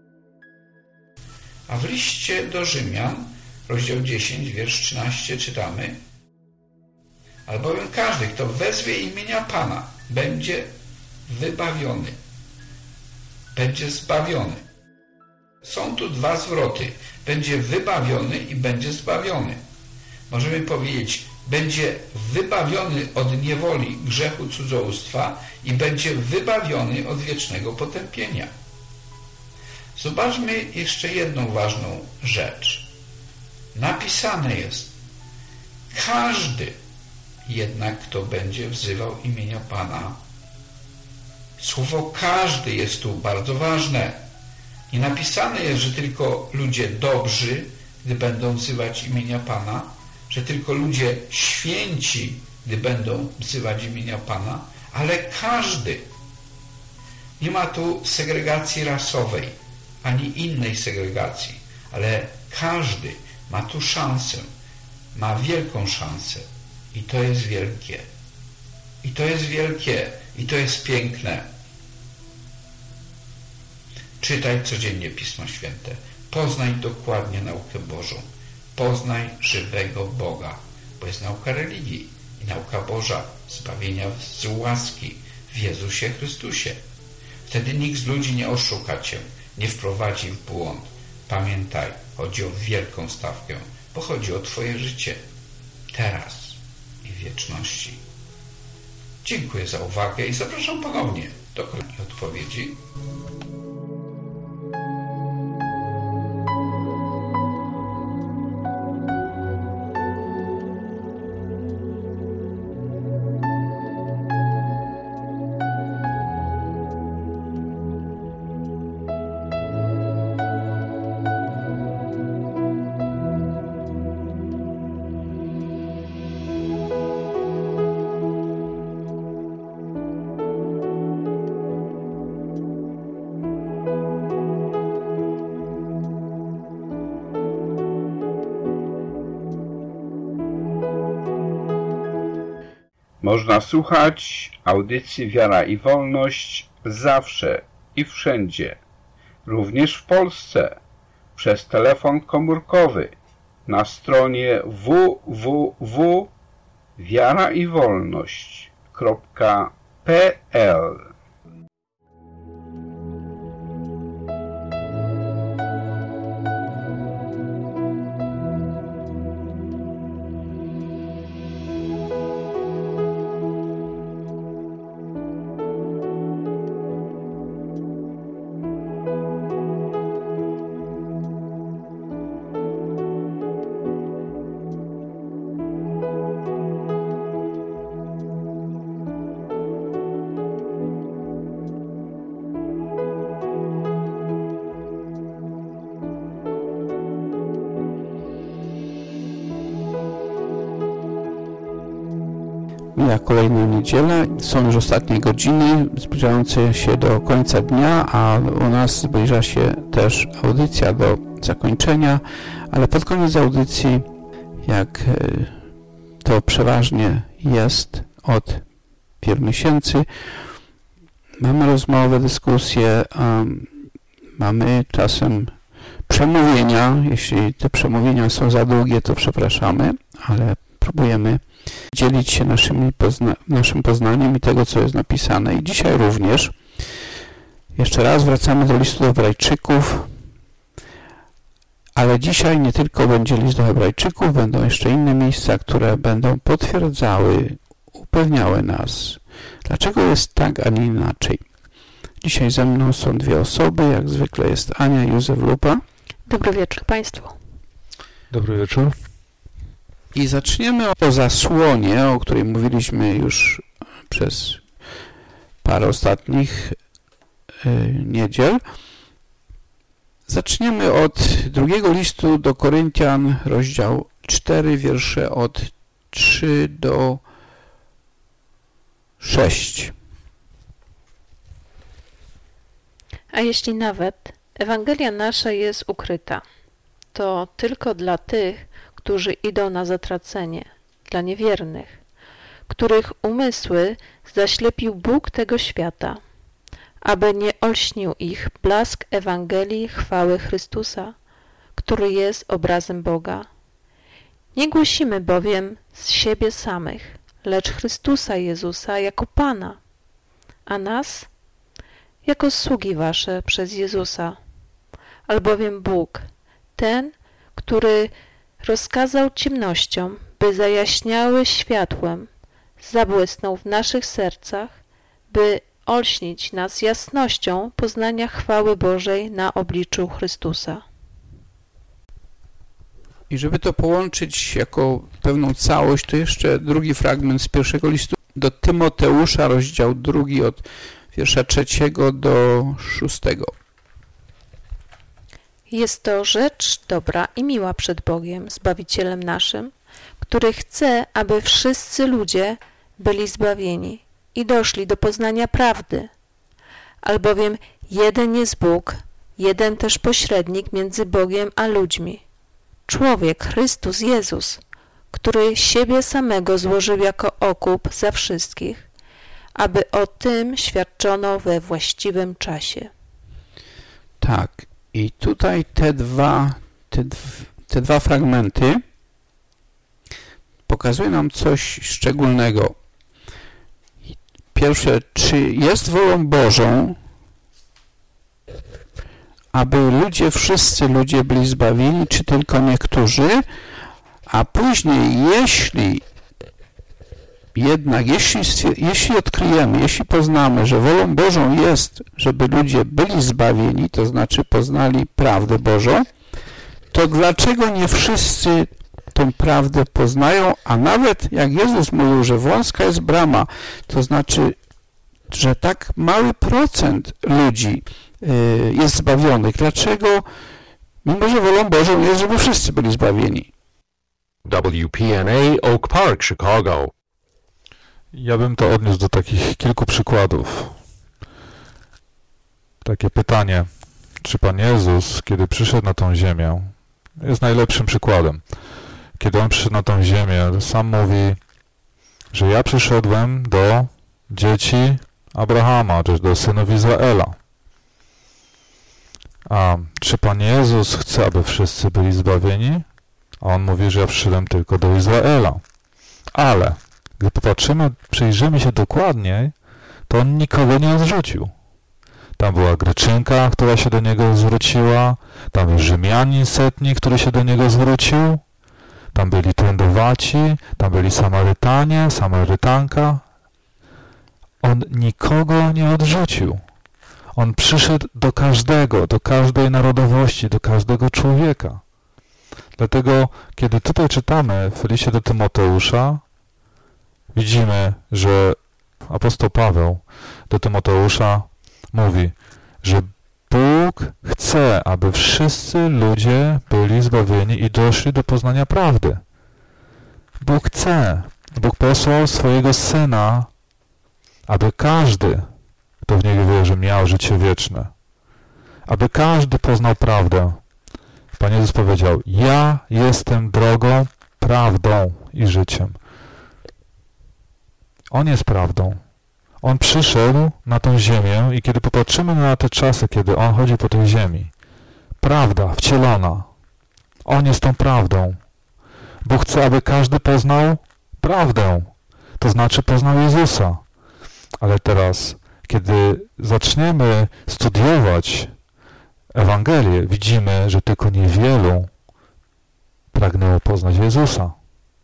A w liście do Rzymian, rozdział 10, wiersz 13 czytamy: albowiem każdy, kto wezwie imienia Pana, będzie wybawiony, będzie zbawiony. Są tu dwa zwroty: będzie wybawiony i będzie zbawiony. Możemy powiedzieć: będzie wybawiony od niewoli grzechu cudzołóstwa i będzie wybawiony od wiecznego potępienia. Zobaczmy jeszcze jedną ważną rzecz. Napisane jest: każdy, jednak kto będzie wzywał imienia Pana. Słowo każdy jest tu bardzo ważne. Nie napisane jest, że tylko ludzie dobrzy, gdy będą wzywać imienia Pana, że tylko ludzie święci, gdy będą wzywać imienia Pana, ale każdy. Nie ma tu segregacji rasowej, ani innej segregacji, ale każdy ma tu szansę, ma wielką szansę. I to jest wielkie. I to jest wielkie. I to jest piękne. Czytaj codziennie Pismo Święte. Poznaj dokładnie naukę Bożą. Poznaj żywego Boga, bo jest nauka religii i nauka Boża, zbawienia z łaski w Jezusie Chrystusie. Wtedy nikt z ludzi nie oszuka cię, nie wprowadzi w błąd. Pamiętaj, chodzi o wielką stawkę, bo chodzi o twoje życie. Teraz i w wieczności. Dziękuję za uwagę i zapraszam ponownie do kolejnej odpowiedzi. Można słuchać audycji Wiara i Wolność zawsze i wszędzie, również w Polsce, przez telefon komórkowy na stronie www.wiaraiwolność.pl. Mija kolejna niedziela, są już ostatnie godziny zbliżające się do końca dnia, a u nas zbliża się też audycja do zakończenia, ale pod koniec audycji, jak to przeważnie jest od wielu miesięcy, mamy rozmowę, dyskusje, mamy czasem przemówienia. Jeśli te przemówienia są za długie, to przepraszamy, ale próbujemy dzielić się naszym poznaniem i tego, co jest napisane. I dzisiaj również, jeszcze raz wracamy do listu do Hebrajczyków, ale dzisiaj nie tylko będzie list do Hebrajczyków, będą jeszcze inne miejsca, które będą potwierdzały, upewniały nas, dlaczego jest tak, a nie inaczej. Dzisiaj ze mną są dwie osoby, jak zwykle jest Ania i Józef Lupa. Dobry wieczór Państwu. Dobry wieczór. I zaczniemy o zasłonie, o której mówiliśmy już przez parę ostatnich niedziel. Zaczniemy od drugiego listu do Koryntian, rozdział 4, wiersze od 3 do 6. A jeśli nawet Ewangelia nasza jest ukryta, to tylko dla tych, którzy idą na zatracenie, dla niewiernych, których umysły zaślepił Bóg tego świata, aby nie olśnił ich blask Ewangelii chwały Chrystusa, który jest obrazem Boga. Nie głosimy bowiem z siebie samych, lecz Chrystusa Jezusa jako Pana, a nas jako sługi wasze przez Jezusa. Albowiem Bóg, ten, który rozkazał ciemnościom, by zajaśniały światłem, zabłysnął w naszych sercach, by olśnić nas jasnością poznania chwały Bożej na obliczu Chrystusa. I żeby to połączyć jako pewną całość, to jeszcze drugi fragment z pierwszego listu do Tymoteusza, rozdział 2 od wiersza 3 do 6. Jest to rzecz dobra i miła przed Bogiem, Zbawicielem naszym, który chce, aby wszyscy ludzie byli zbawieni i doszli do poznania prawdy. Albowiem jeden jest Bóg, jeden też pośrednik między Bogiem a ludźmi. Człowiek, Chrystus Jezus, który siebie samego złożył jako okup za wszystkich, aby o tym świadczono we właściwym czasie. Tak, i tutaj te dwa fragmenty pokazują nam coś szczególnego. Pierwsze, czy jest wolą Bożą, aby wszyscy ludzie byli zbawieni, czy tylko niektórzy, a później, jeśli odkryjemy, jeśli poznamy, że wolą Bożą jest, żeby ludzie byli zbawieni, to znaczy poznali prawdę Bożą, to dlaczego nie wszyscy tą prawdę poznają, a nawet jak Jezus mówił, że wąska jest brama, to znaczy, że tak mały procent ludzi jest zbawionych. Dlaczego? Mimo że wolą Bożą jest, żeby wszyscy byli zbawieni. WPNA Oak Park, Chicago. Ja bym to odniósł do takich kilku przykładów. Takie pytanie, czy Pan Jezus, kiedy przyszedł na tą ziemię, jest najlepszym przykładem. Kiedy On przyszedł na tą ziemię, sam mówi, że ja przyszedłem do dzieci Abrahama, czy do synów Izraela. A czy Pan Jezus chce, aby wszyscy byli zbawieni? A On mówi, że ja przyszedłem tylko do Izraela. Ale gdy popatrzymy, przyjrzymy się dokładniej, to On nikogo nie odrzucił. Tam była Greczynka, która się do Niego zwróciła, tam był Rzymianin setnik, który się do Niego zwrócił, tam byli trędowaci, tam byli Samarytanie, Samarytanka. On nikogo nie odrzucił. On przyszedł do każdego, do każdej narodowości, do każdego człowieka. Dlatego, kiedy tutaj czytamy w liście do Tymoteusza, widzimy, że apostoł Paweł do Tymoteusza mówi, że Bóg chce, aby wszyscy ludzie byli zbawieni i doszli do poznania prawdy. Bóg chce. Bóg posłał swojego Syna, aby każdy, kto w Niego wierzy, miał życie wieczne. Aby każdy poznał prawdę. Pan Jezus powiedział, ja jestem drogą, prawdą i życiem. On jest prawdą. On przyszedł na tą ziemię i kiedy popatrzymy na te czasy, kiedy On chodzi po tej ziemi, prawda wcielona. On jest tą prawdą. Bóg chce, aby każdy poznał prawdę. To znaczy poznał Jezusa. Ale teraz, kiedy zaczniemy studiować Ewangelię, widzimy, że tylko niewielu pragnęło poznać Jezusa.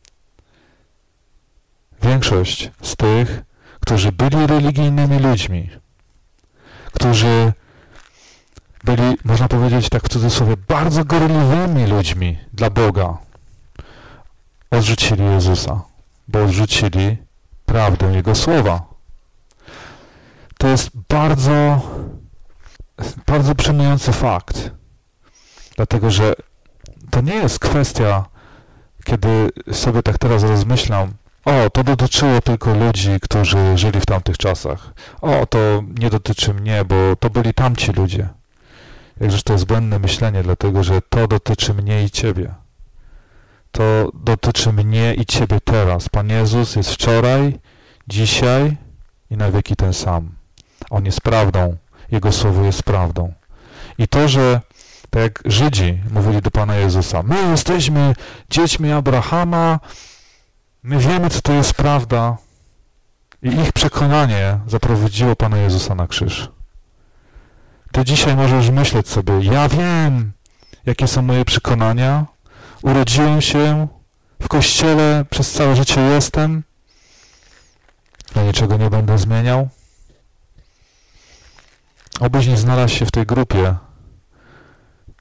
Większość z tych, którzy byli religijnymi ludźmi, którzy byli, można powiedzieć tak w cudzysłowie, bardzo gorliwymi ludźmi dla Boga, odrzucili Jezusa, bo odrzucili prawdę Jego słowa. To jest bardzo, bardzo przejmujący fakt, dlatego że to nie jest kwestia, kiedy sobie tak teraz rozmyślam, to dotyczyło tylko ludzi, którzy żyli w tamtych czasach. To nie dotyczy mnie, bo to byli tamci ludzie. Jakżeż to jest błędne myślenie, dlatego że to dotyczy mnie i Ciebie. To dotyczy mnie i Ciebie teraz. Pan Jezus jest wczoraj, dzisiaj i na wieki ten sam. On jest prawdą. Jego słowo jest prawdą. I to, że tak jak Żydzi mówili do Pana Jezusa, my jesteśmy dziećmi Abrahama, my wiemy, co to jest prawda. I ich przekonanie zaprowadziło Pana Jezusa na krzyż. Ty dzisiaj możesz myśleć sobie, ja wiem, jakie są moje przekonania, urodziłem się, w Kościele przez całe życie jestem, ja niczego nie będę zmieniał. Obyś nie znalazł się w tej grupie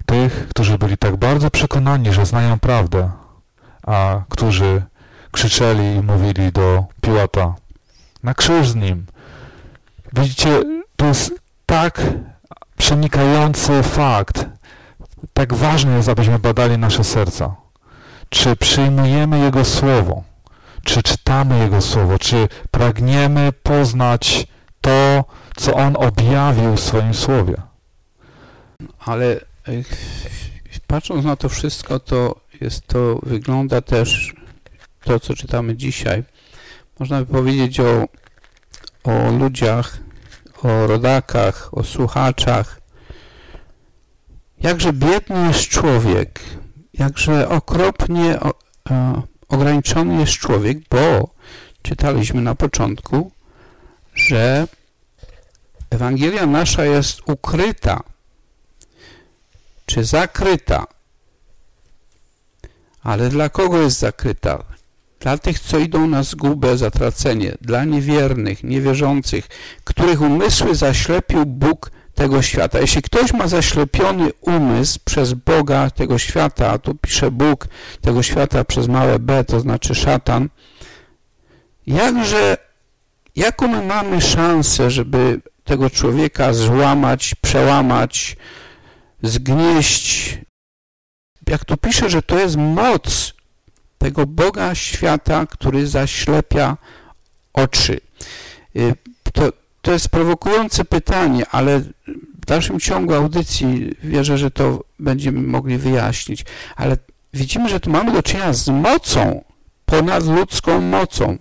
tych, którzy byli tak bardzo przekonani, że znają prawdę, a którzy krzyczeli i mówili do Piłata: na krzyż z nim. Widzicie, to jest tak przenikający fakt. Tak ważne jest, abyśmy badali nasze serca. Czy przyjmujemy Jego Słowo? Czy czytamy Jego Słowo? Czy pragniemy poznać to, co On objawił w swoim Słowie? Ale patrząc na to wszystko, to wygląda też to, co czytamy dzisiaj. Można by powiedzieć o ludziach, o rodakach, o słuchaczach. Jakże biedny jest człowiek, jakże okropnie ograniczony jest człowiek, bo czytaliśmy na początku, że Ewangelia nasza jest ukryta, czy zakryta. Ale dla kogo jest zakryta? Dla tych, co idą na zgubę, zatracenie, dla niewiernych, niewierzących, których umysły zaślepił Bóg tego świata. Jeśli ktoś ma zaślepiony umysł przez Boga tego świata, a tu pisze Bóg tego świata przez małe b, to znaczy szatan, jaką my mamy szansę, żeby tego człowieka złamać, przełamać, zgnieść? Jak tu pisze, że to jest moc tego Boga świata, który zaślepia oczy. To jest prowokujące pytanie, ale w dalszym ciągu audycji wierzę, że to będziemy mogli wyjaśnić. Ale widzimy, że tu mamy do czynienia z mocą, ponadludzką mocą.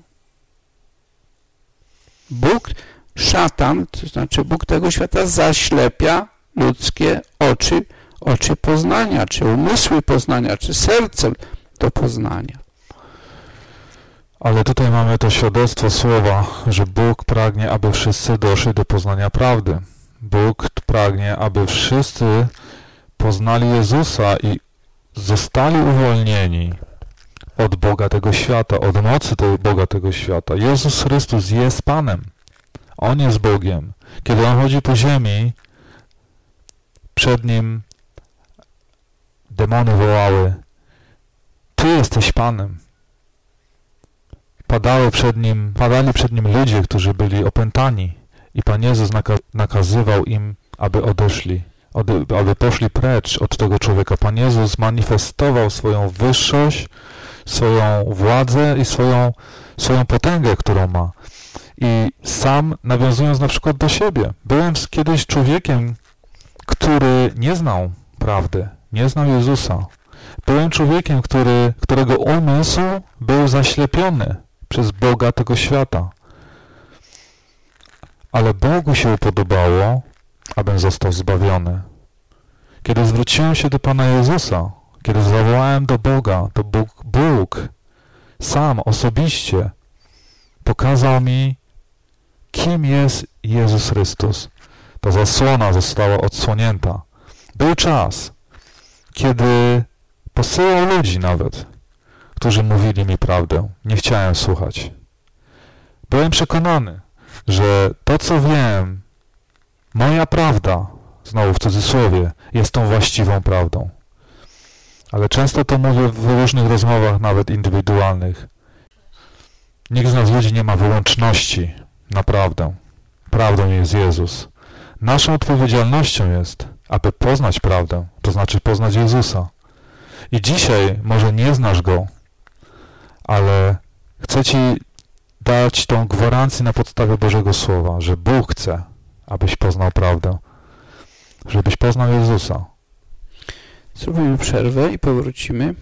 Bóg, szatan, to znaczy Bóg tego świata, zaślepia ludzkie oczy poznania, czy umysły poznania, czy serce do poznania. Ale tutaj mamy to świadectwo słowa, że Bóg pragnie, aby wszyscy doszli do poznania prawdy. Bóg pragnie, aby wszyscy poznali Jezusa i zostali uwolnieni od Boga tego świata, od mocy tego Boga tego świata. Jezus Chrystus jest Panem. On jest Bogiem. Kiedy On chodzi po ziemi, przed Nim demony wołały: Ty jesteś Panem. Padali przed Nim ludzie, którzy byli opętani i Pan Jezus nakazywał im, aby odeszli, aby poszli precz od tego człowieka. Pan Jezus manifestował swoją wyższość, swoją władzę i swoją potęgę, którą ma. I sam, nawiązując na przykład do siebie, byłem kiedyś człowiekiem, który nie znał prawdy, nie znał Jezusa. Byłem człowiekiem, którego umysł był zaślepiony przez Boga tego świata. Ale Bogu się upodobało, abym został zbawiony. Kiedy zwróciłem się do Pana Jezusa, kiedy zawołałem do Boga, to Bóg sam osobiście pokazał mi, kim jest Jezus Chrystus. Ta zasłona została odsłonięta. Był czas, kiedy posyłał ludzi nawet, którzy mówili mi prawdę. Nie chciałem słuchać. Byłem przekonany, że to, co wiem, moja prawda, znowu w cudzysłowie, jest tą właściwą prawdą. Ale często to mówię w różnych rozmowach, nawet indywidualnych. Nikt z nas ludzi nie ma wyłączności na prawdę. Prawdą jest Jezus. Naszą odpowiedzialnością jest, aby poznać prawdę, to znaczy poznać Jezusa. I dzisiaj może nie znasz Go, ale chcę Ci dać tą gwarancję na podstawie Bożego Słowa, że Bóg chce, abyś poznał prawdę, żebyś poznał Jezusa. Zrobimy przerwę i powrócimy.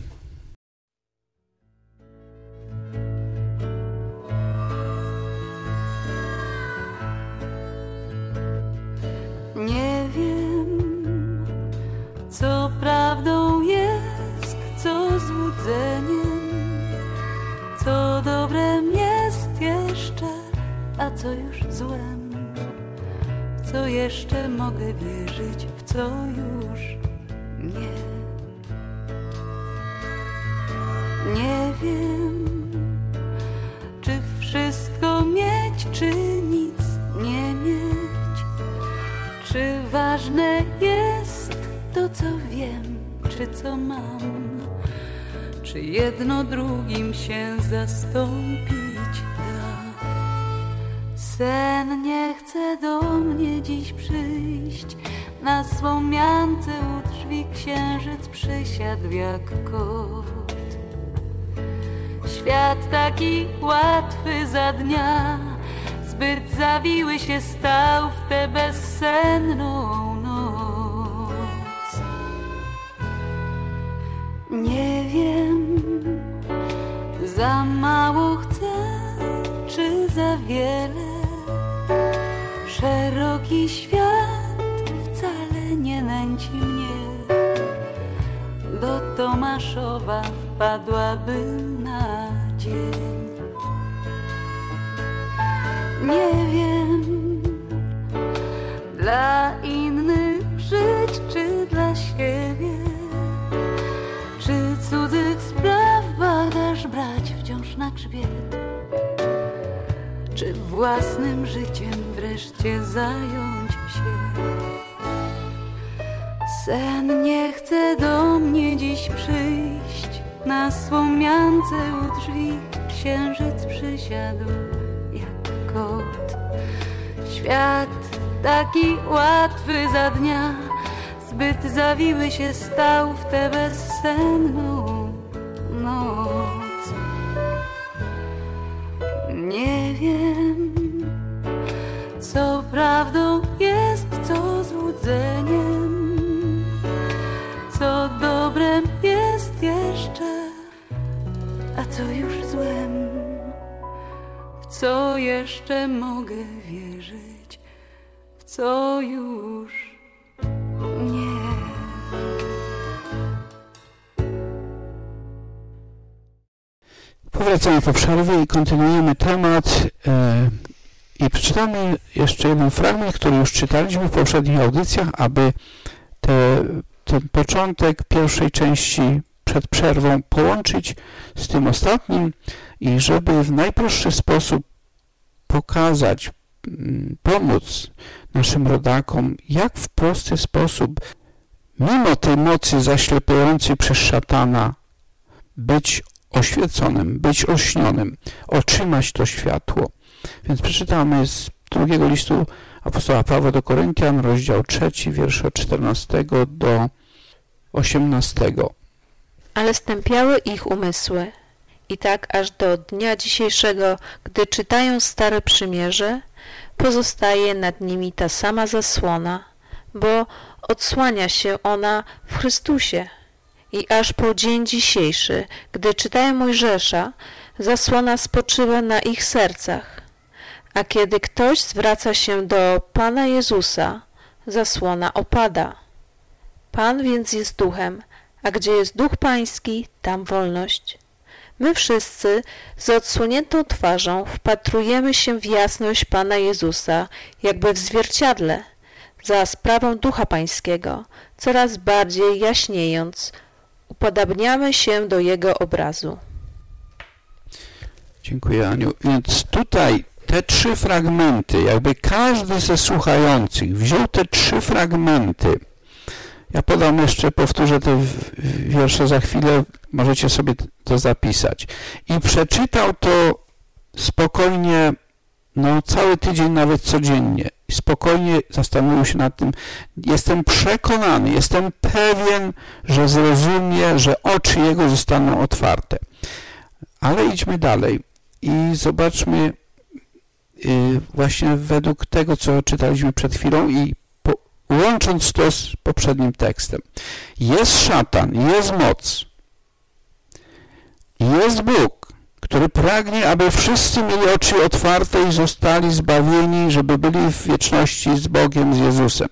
Nie wiem, co prawdą jest, co złudzeniem, co dobrem jest jeszcze, a co już złem. W co jeszcze mogę wierzyć, w co już nie. Nie wiem, czy wszystko mieć, czy nic nie mieć. Czy ważne jest to, co wiem, czy co mam, czy jedno drugim się zastąpić da. Sen nie chce do mnie dziś przyjść, na słomiance u drzwi księżyc przysiadł jak kot. Świat taki łatwy za dnia, zbyt zawiły się stał w tę bezsenną noc. Nie wiem, za mało chcę, czy za wiele. Szeroki świat wcale nie nęci mnie. Do Tomaszowa wpadłabym na dzień. Nie wiem, dla innych żyć, czy dla siebie, czy cudzych spraw bagaż brać wciąż na grzbiet, czy własnym życiem wreszcie zająć się. Sen nie chce do mnie dziś przyjść, na słomiance u drzwi księżyc przysiadł jak kot. Świat taki łatwy za dnia, zbyt zawiły się stał w tę bezsenną noc. Nie wiem, co prawdą jest, co złudzeniem, co dobrem jest jeszcze, a co już złem. W co jeszcze mogę wierzyć, w co już nie. Powracamy po przerwie i kontynuujemy temat i przeczytamy jeszcze jeden fragment, który już czytaliśmy w poprzednich audycjach, aby ten początek pierwszej części przed przerwą połączyć z tym ostatnim i żeby w najprostszy sposób pokazać, pomóc naszym rodakom, jak w prosty sposób, mimo tej mocy zaślepiającej przez szatana, być oświeconym, być ośnionym, otrzymać to światło. Więc przeczytamy z drugiego listu apostoła Pawła do Koryntian, rozdział 3, wiersze od 14 do 18. Ale stępiały ich umysły i tak aż do dnia dzisiejszego, gdy czytają Stare Przymierze, pozostaje nad nimi ta sama zasłona, bo odsłania się ona w Chrystusie. I aż po dzień dzisiejszy, gdy czytają Mojżesza, zasłona spoczywa na ich sercach. A kiedy ktoś zwraca się do Pana Jezusa, zasłona opada. Pan więc jest duchem, a gdzie jest duch pański, tam wolność. My wszyscy z odsłoniętą twarzą wpatrujemy się w jasność Pana Jezusa, jakby w zwierciadle, za sprawą ducha pańskiego, coraz bardziej jaśniejąc, upodabniamy się do Jego obrazu. Dziękuję, Aniu. Więc tutaj te 3 fragmenty, jakby każdy ze słuchających wziął te 3 fragmenty. Ja podam jeszcze, powtórzę te wiersze za chwilę, możecie sobie to zapisać. I przeczytał to spokojnie, cały tydzień, nawet codziennie. I spokojnie zastanowił się nad tym. Jestem przekonany, jestem pewien, że zrozumie, że oczy jego zostaną otwarte. Ale idźmy dalej i zobaczmy właśnie według tego, co czytaliśmy przed chwilą i łącząc to z poprzednim tekstem. Jest szatan, jest moc, jest Bóg, który pragnie, aby wszyscy mieli oczy otwarte i zostali zbawieni, żeby byli w wieczności z Bogiem, z Jezusem.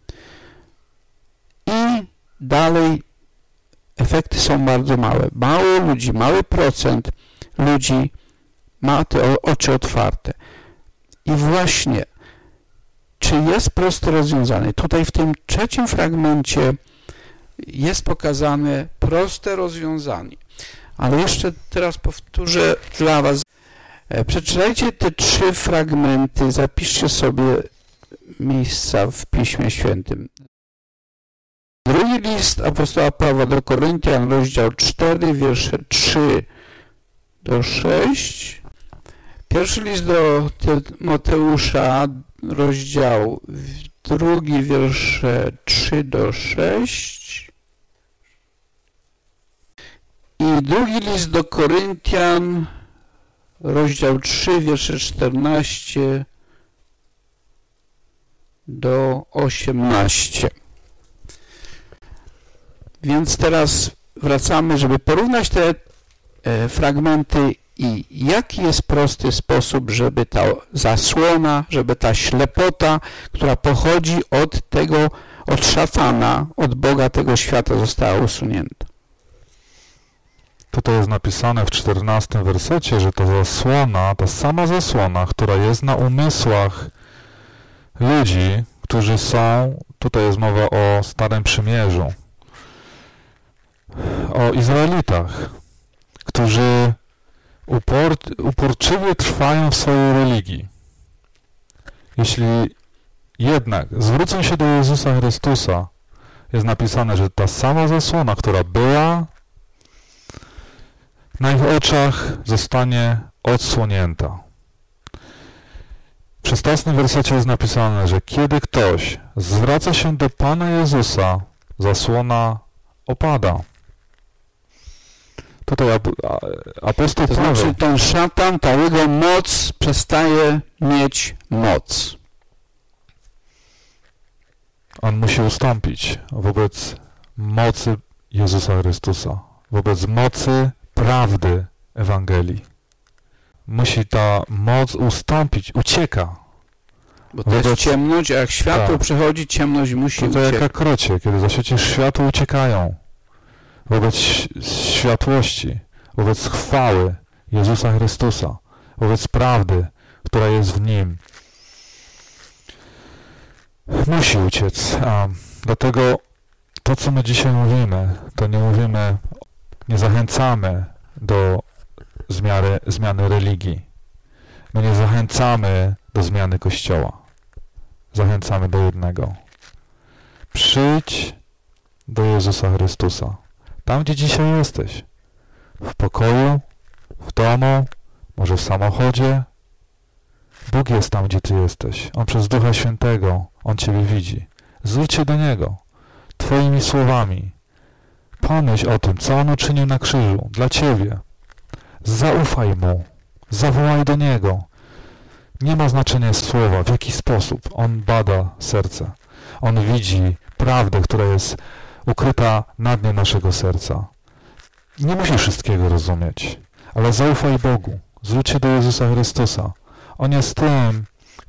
I dalej efekty są bardzo małe. Mało ludzi, mały procent ludzi ma te oczy otwarte. I właśnie, czy jest proste rozwiązanie? Tutaj w tym 3 fragmencie jest pokazane proste rozwiązanie. Ale jeszcze teraz powtórzę dla Was. Przeczytajcie te 3 fragmenty, zapiszcie sobie miejsca w Piśmie Świętym. Drugi list apostoła Pawła do Koryntian, rozdział 4, wiersze 3 do 6. Pierwszy list do Tymoteusza, rozdział 2, wiersze 3 do 6. I drugi list do Koryntian, rozdział 3, wiersze 14 do 18. Więc teraz wracamy, żeby porównać te fragmenty i jaki jest prosty sposób, żeby ta zasłona, żeby ta ślepota, która pochodzi od szatana, od Boga tego świata została usunięta. Tutaj jest napisane w 14 wersecie, że ta zasłona, ta sama zasłona, która jest na umysłach ludzi, którzy są, tutaj jest mowa o Starym Przymierzu, o Izraelitach, którzy uporczywie trwają w swojej religii. Jeśli jednak zwrócą się do Jezusa Chrystusa, jest napisane, że ta sama zasłona, która była na ich oczach, zostanie odsłonięta. W 16 wersecie jest napisane, że kiedy ktoś zwraca się do Pana Jezusa, zasłona opada. Tutaj apostoł Paweł... To znaczy ten szatan, ta jego moc przestaje mieć moc. On musi ustąpić wobec mocy Jezusa Chrystusa, wobec mocy prawdy Ewangelii. Musi ta moc ustąpić, ucieka. Bo to jest ciemność, a jak światło przychodzi, ciemność musi uciekać. To jak krocie, kiedy zaświecisz światło, uciekają. Wobec światłości, wobec chwały Jezusa Chrystusa, wobec prawdy, która jest w Nim. Musi uciec. Dlatego to, co my dzisiaj mówimy, to nie zachęcamy do zmiany religii. My nie zachęcamy do zmiany Kościoła. Zachęcamy do jednego. Przyjdź do Jezusa Chrystusa. Tam, gdzie dzisiaj jesteś. W pokoju, w domu, może w samochodzie. Bóg jest tam, gdzie ty jesteś. On przez Ducha Świętego, On ciebie widzi. Zwróć się do Niego. Twoimi słowami. Pomyśl o tym, co On uczynił na krzyżu dla ciebie. Zaufaj Mu. Zawołaj do Niego. Nie ma znaczenia słowa, w jaki sposób On bada serce. On widzi prawdę, która jest ukryta na dnie naszego serca. Nie musisz wszystkiego rozumieć, ale zaufaj Bogu. Zwróć się do Jezusa Chrystusa. On jest tym,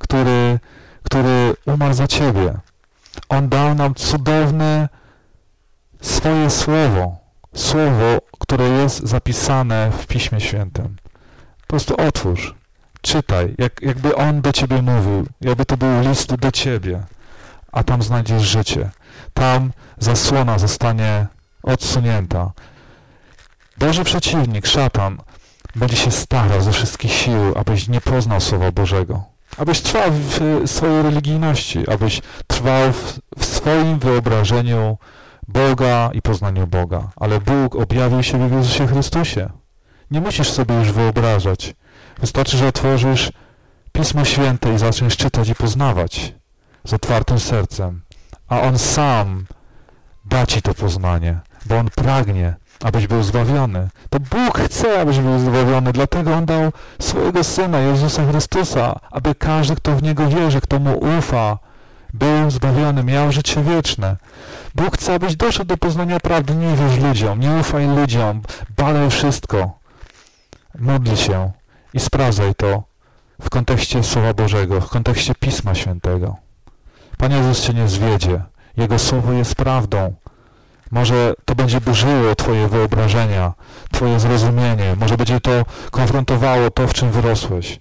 który umarł za ciebie. On dał nam cudowne swoje słowo. Słowo, które jest zapisane w Piśmie Świętym. Po prostu otwórz, czytaj, jakby On do ciebie mówił, jakby to był list do ciebie, a tam znajdziesz życie. Tam zasłona zostanie odsunięta. Boży przeciwnik, szatan, będzie się starał ze wszystkich sił, abyś nie poznał Słowa Bożego. Abyś trwał w swojej religijności, abyś trwał w swoim wyobrażeniu Boga i poznaniu Boga. Ale Bóg objawił się w Jezusie Chrystusie. Nie musisz sobie już wyobrażać. Wystarczy, że otworzysz Pismo Święte i zaczniesz czytać i poznawać z otwartym sercem. A On sam da ci to poznanie, bo On pragnie, abyś był zbawiony. To Bóg chce, abyś był zbawiony, dlatego On dał swojego Syna, Jezusa Chrystusa, aby każdy, kto w Niego wierzy, kto Mu ufa, był zbawiony, miał życie wieczne. Bóg chce, abyś doszedł do poznania prawdy. Nie wierz ludziom, nie ufaj ludziom, badaj wszystko. Módl się i sprawdzaj to w kontekście Słowa Bożego, w kontekście Pisma Świętego. Pan Jezus cię nie zwiedzie. Jego Słowo jest prawdą. Może to będzie burzyło twoje wyobrażenia, twoje zrozumienie. Może będzie to konfrontowało to, w czym wyrosłeś.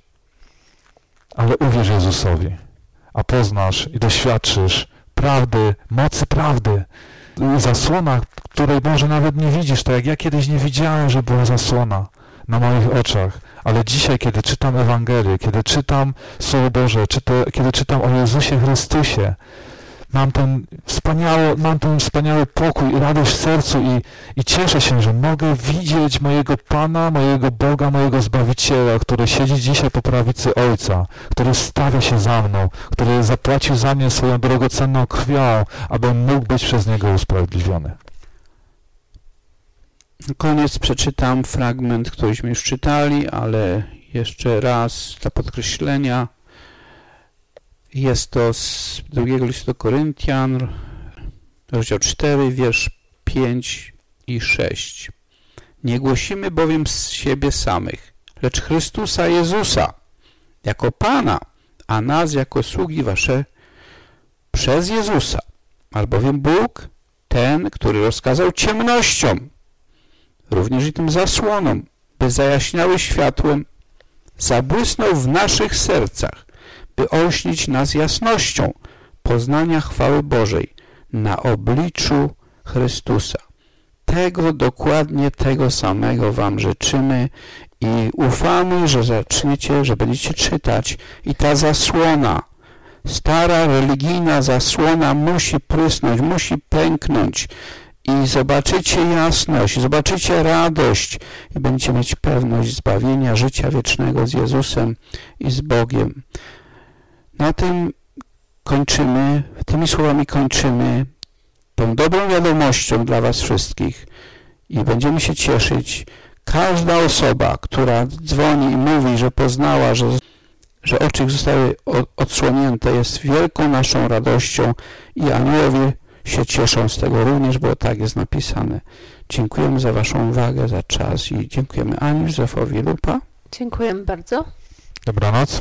Ale uwierz Jezusowi, a poznasz i doświadczysz prawdy, mocy prawdy. Zasłona, której może nawet nie widzisz, tak jak ja kiedyś nie widziałem, że była zasłona na moich oczach. Ale dzisiaj, kiedy czytam Ewangelię, kiedy czytam Słowo Boże, kiedy czytam o Jezusie Chrystusie, mam ten wspaniały pokój i radość w sercu i cieszę się, że mogę widzieć mojego Pana, mojego Boga, mojego Zbawiciela, który siedzi dzisiaj po prawicy Ojca, który stawia się za mną, który zapłacił za mnie swoją drogocenną krwią, abym mógł być przez Niego usprawiedliwiony. Na koniec przeczytam fragment, któryśmy już czytali, ale jeszcze raz dla podkreślenia. Jest to z drugiego listu do Koryntian, rozdział 4, wiersz 5 i 6. Nie głosimy bowiem z siebie samych, lecz Chrystusa Jezusa jako Pana, a nas jako sługi wasze przez Jezusa. Albowiem Bóg, ten, który rozkazał ciemnościom, również i tym zasłonom, by zajaśniały światłem, zabłysnął w naszych sercach, by olśnić nas jasnością poznania chwały Bożej na obliczu Chrystusa. Dokładnie tego samego wam życzymy i ufamy, że zaczniecie, że będziecie czytać i ta zasłona, stara religijna zasłona musi prysnąć, musi pęknąć i zobaczycie jasność, zobaczycie radość i będziecie mieć pewność zbawienia, życia wiecznego z Jezusem i z Bogiem. Na tym kończymy, tymi słowami kończymy tą dobrą wiadomością dla was wszystkich i będziemy się cieszyć. Każda osoba, która dzwoni i mówi, że poznała, że oczy ich zostały odsłonięte, jest wielką naszą radością i aniołowie się cieszą z tego również, bo tak jest napisane. Dziękujemy za waszą uwagę, za czas i dziękujemy Ani Józefowi Lupa. Dziękujemy bardzo. Dobranoc.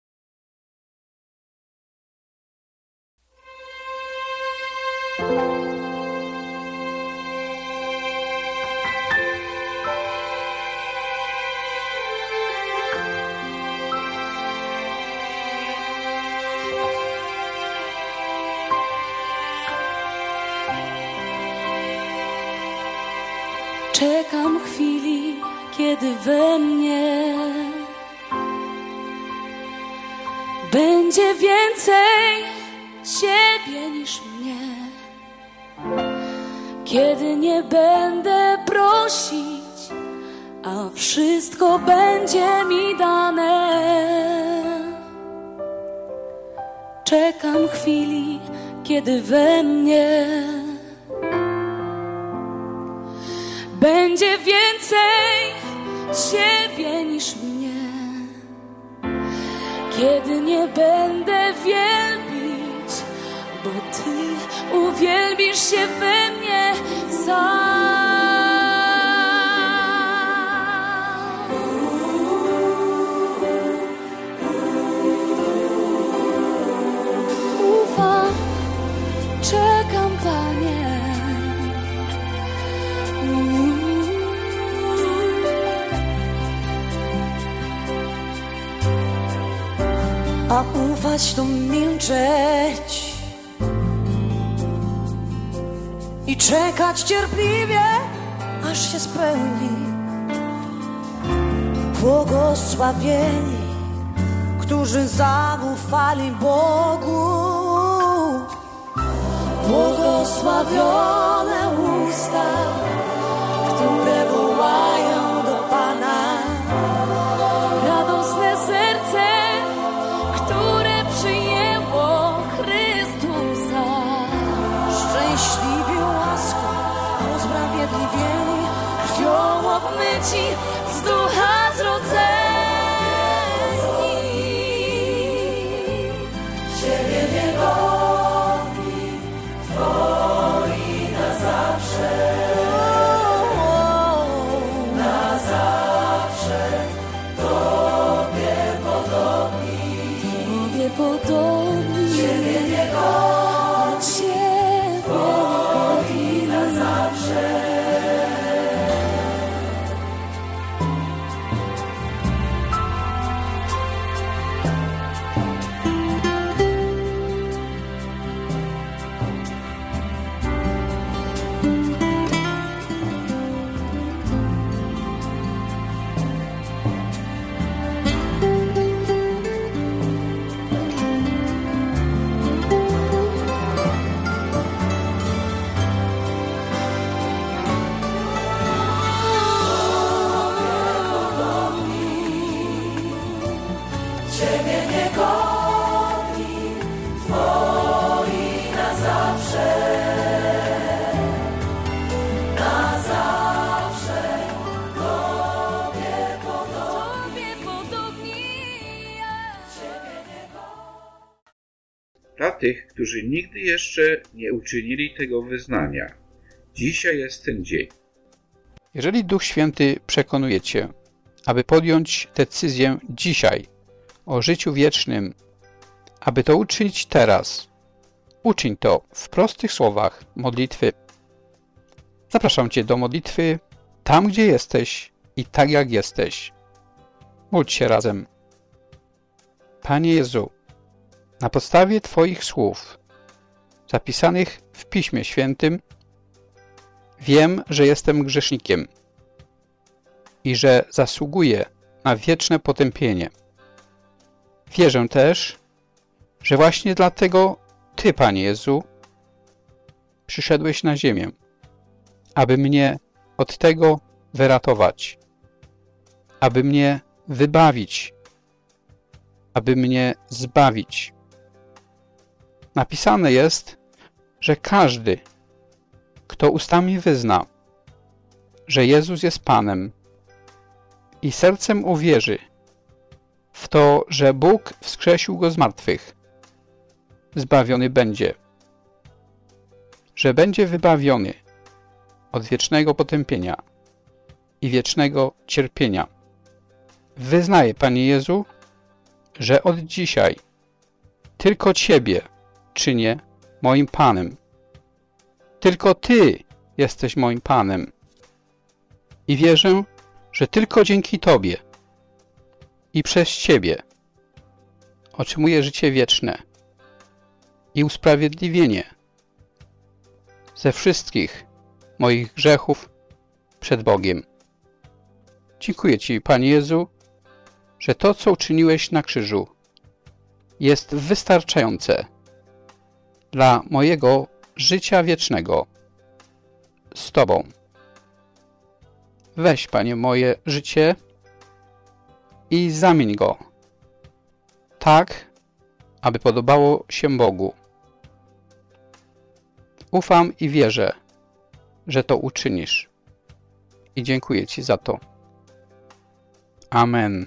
Czekam chwili, kiedy we mnie będzie więcej Ciebie niż mnie. Kiedy nie będę prosić, a wszystko będzie mi dane. Czekam chwili, kiedy we mnie będzie więcej Ciebie niż mnie. Kiedy nie będę wielbić, bo Ty uwielbisz się we mnie sam. Ufam, czekam, Panie. A ufać to milczeć i czekać cierpliwie, aż się spełni. Błogosławieni, którzy zaufali Bogu. Błogosławione usta, które wołają do Pana. Radosne serce, które przyjęło Chrystusa. Szczęśliwi łaską, usprawiedliwieni, krwią obmyci, z ducha zrodzeni. Ciebie niegodni, Twoi na zawsze. Na zawsze Tobie podobni. Tobie podobni. Ciebie niegodni, Twoi na zawsze. Dla tych, którzy nigdy jeszcze nie uczynili tego wyznania, dzisiaj jest ten dzień. Jeżeli Duch Święty przekonuje Cię, aby podjąć decyzję dzisiaj o życiu wiecznym, aby to uczynić teraz, uczyń to w prostych słowach modlitwy. Zapraszam Cię do modlitwy tam, gdzie jesteś i tak, jak jesteś. Módl się razem. Panie Jezu, na podstawie Twoich słów, zapisanych w Piśmie Świętym, wiem, że jestem grzesznikiem i że zasługuję na wieczne potępienie. Wierzę też, że właśnie dlatego Ty, Panie Jezu, przyszedłeś na ziemię, aby mnie od tego wyratować, aby mnie wybawić, aby mnie zbawić. Napisane jest, że każdy, kto ustami wyzna, że Jezus jest Panem i sercem uwierzy w to, że Bóg wskrzesił Go z martwych, zbawiony będzie, że będzie wybawiony od wiecznego potępienia i wiecznego cierpienia. Wyznaję, Panie Jezu, że od dzisiaj tylko Ciebie czynię moim Panem. Tylko Ty jesteś moim Panem. I wierzę, że tylko dzięki Tobie i przez Ciebie otrzymuję życie wieczne i usprawiedliwienie ze wszystkich moich grzechów przed Bogiem. Dziękuję Ci, Panie Jezu, że to, co uczyniłeś na krzyżu, jest wystarczające dla mojego życia wiecznego z Tobą. Weź, Panie, moje życie i zamień go tak, aby podobało się Bogu. Ufam i wierzę, że to uczynisz. I dziękuję Ci za to. Amen.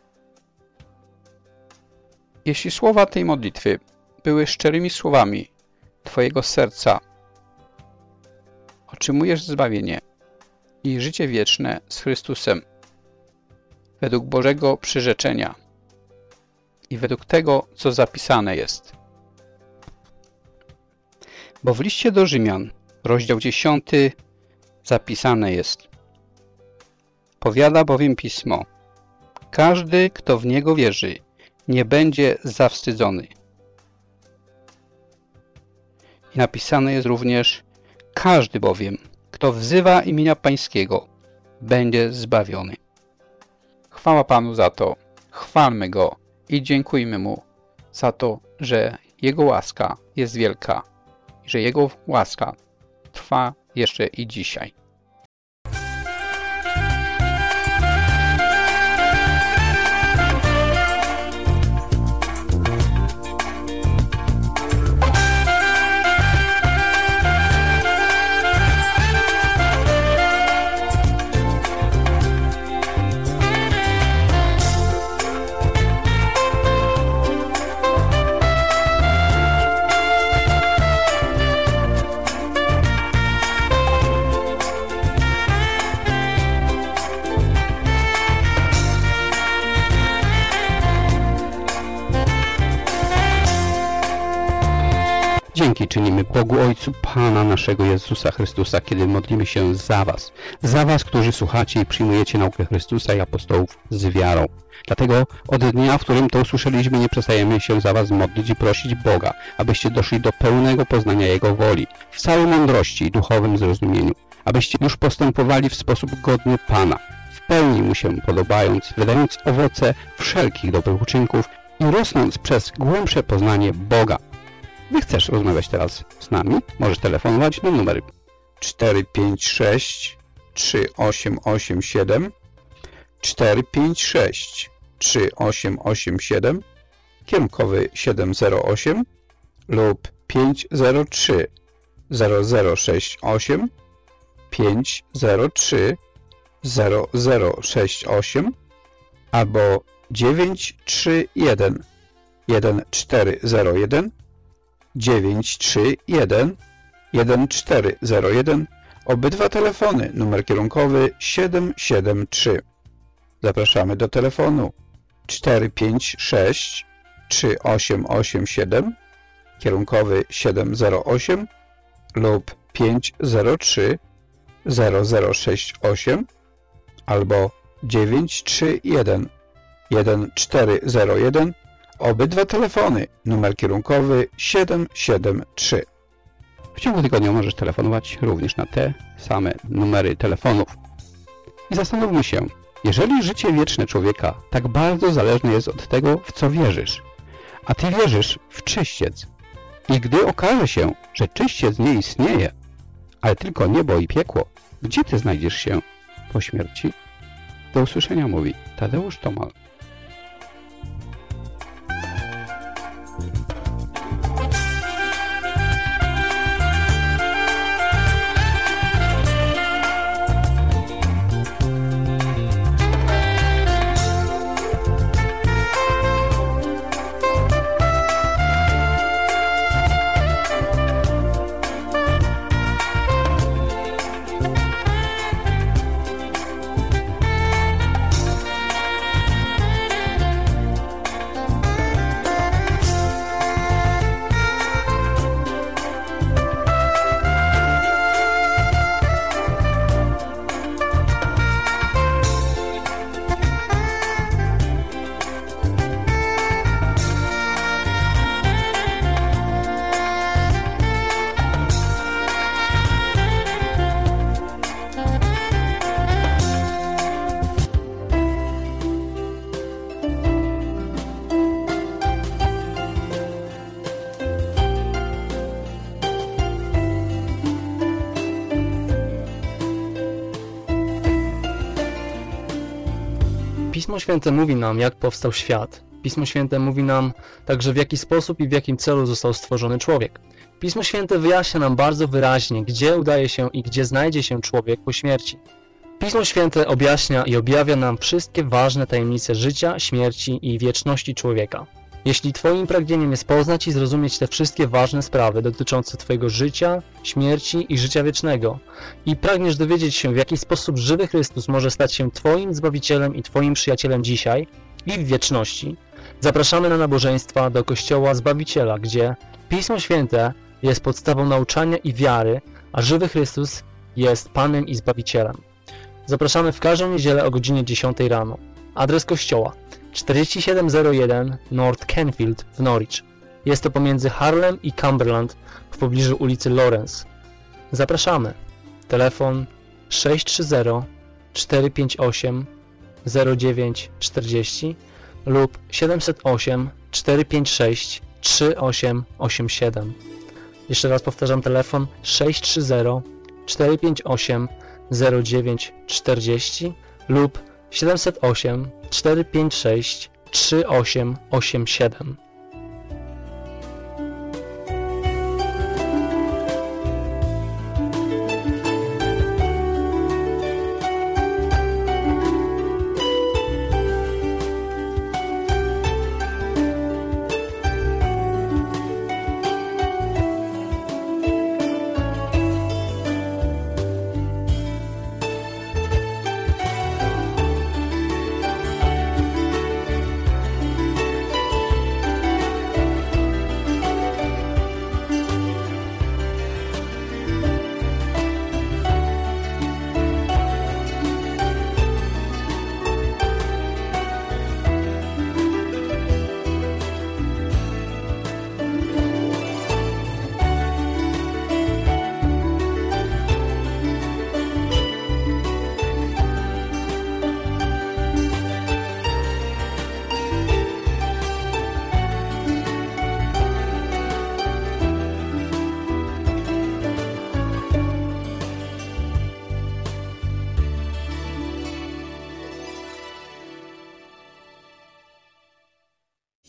Jeśli słowa tej modlitwy były szczerymi słowami Twojego serca, otrzymujesz zbawienie i życie wieczne z Chrystusem według Bożego przyrzeczenia i według tego, co zapisane jest. Bo w liście do Rzymian, rozdział 10, zapisane jest: powiada bowiem Pismo, każdy, kto w Niego wierzy, nie będzie zawstydzony. I napisane jest również: każdy bowiem, kto wzywa imienia Pańskiego, będzie zbawiony. Chwała Panu za to, chwalmy Go i dziękujmy Mu za to, że Jego łaska jest wielka i że Jego łaska trwa jeszcze i dzisiaj. Dzięki czynimy Bogu Ojcu Pana naszego Jezusa Chrystusa, kiedy modlimy się za Was, którzy słuchacie i przyjmujecie naukę Chrystusa i apostołów z wiarą. Dlatego od dnia, w którym to usłyszeliśmy, nie przestajemy się za Was modlić i prosić Boga, abyście doszli do pełnego poznania Jego woli, w całej mądrości i duchowym zrozumieniu, abyście już postępowali w sposób godny Pana, w pełni Mu się podobając, wydając owoce wszelkich dobrych uczynków i rosnąc przez głębsze poznanie Boga. Gdy chcesz rozmawiać teraz z nami, możesz telefonować na numer 456 3887 456 3887 kierunkowy 708 lub 503 0068 503 0068 albo 931 1401 931 1401. Obydwa telefony, numer kierunkowy 773. Zapraszamy do telefonu 456 3887, kierunkowy 708 lub 503 0068 albo 931 1401. Obydwa telefony, numer kierunkowy 773. W ciągu tygodnia możesz telefonować również na te same numery telefonów. I zastanówmy się, jeżeli życie wieczne człowieka tak bardzo zależne jest od tego, w co wierzysz, a ty wierzysz w czyściec, i gdy okaże się, że czyściec nie istnieje, ale tylko niebo i piekło, gdzie ty znajdziesz się po śmierci? Do usłyszenia, mówi Tadeusz Tomal. Pismo Święte mówi nam, jak powstał świat. Pismo Święte mówi nam także, w jaki sposób i w jakim celu został stworzony człowiek. Pismo Święte wyjaśnia nam bardzo wyraźnie, gdzie udaje się i gdzie znajdzie się człowiek po śmierci. Pismo Święte objaśnia i objawia nam wszystkie ważne tajemnice życia, śmierci i wieczności człowieka. Jeśli Twoim pragnieniem jest poznać i zrozumieć te wszystkie ważne sprawy dotyczące Twojego życia, śmierci i życia wiecznego i pragniesz dowiedzieć się, w jaki sposób żywy Chrystus może stać się Twoim Zbawicielem i Twoim przyjacielem dzisiaj i w wieczności, zapraszamy na nabożeństwa do Kościoła Zbawiciela, gdzie Pismo Święte jest podstawą nauczania i wiary, a żywy Chrystus jest Panem i Zbawicielem. Zapraszamy w każdą niedzielę o godzinie 10 rano. Adres kościoła 4701 North Canfield w Norwich. Jest to pomiędzy Harlem i Cumberland w pobliżu ulicy Lawrence. Zapraszamy. Telefon 630 458 0940 lub 708 456 3887. Jeszcze raz powtarzam, telefon 630 458 0940 lub 708 456 3887.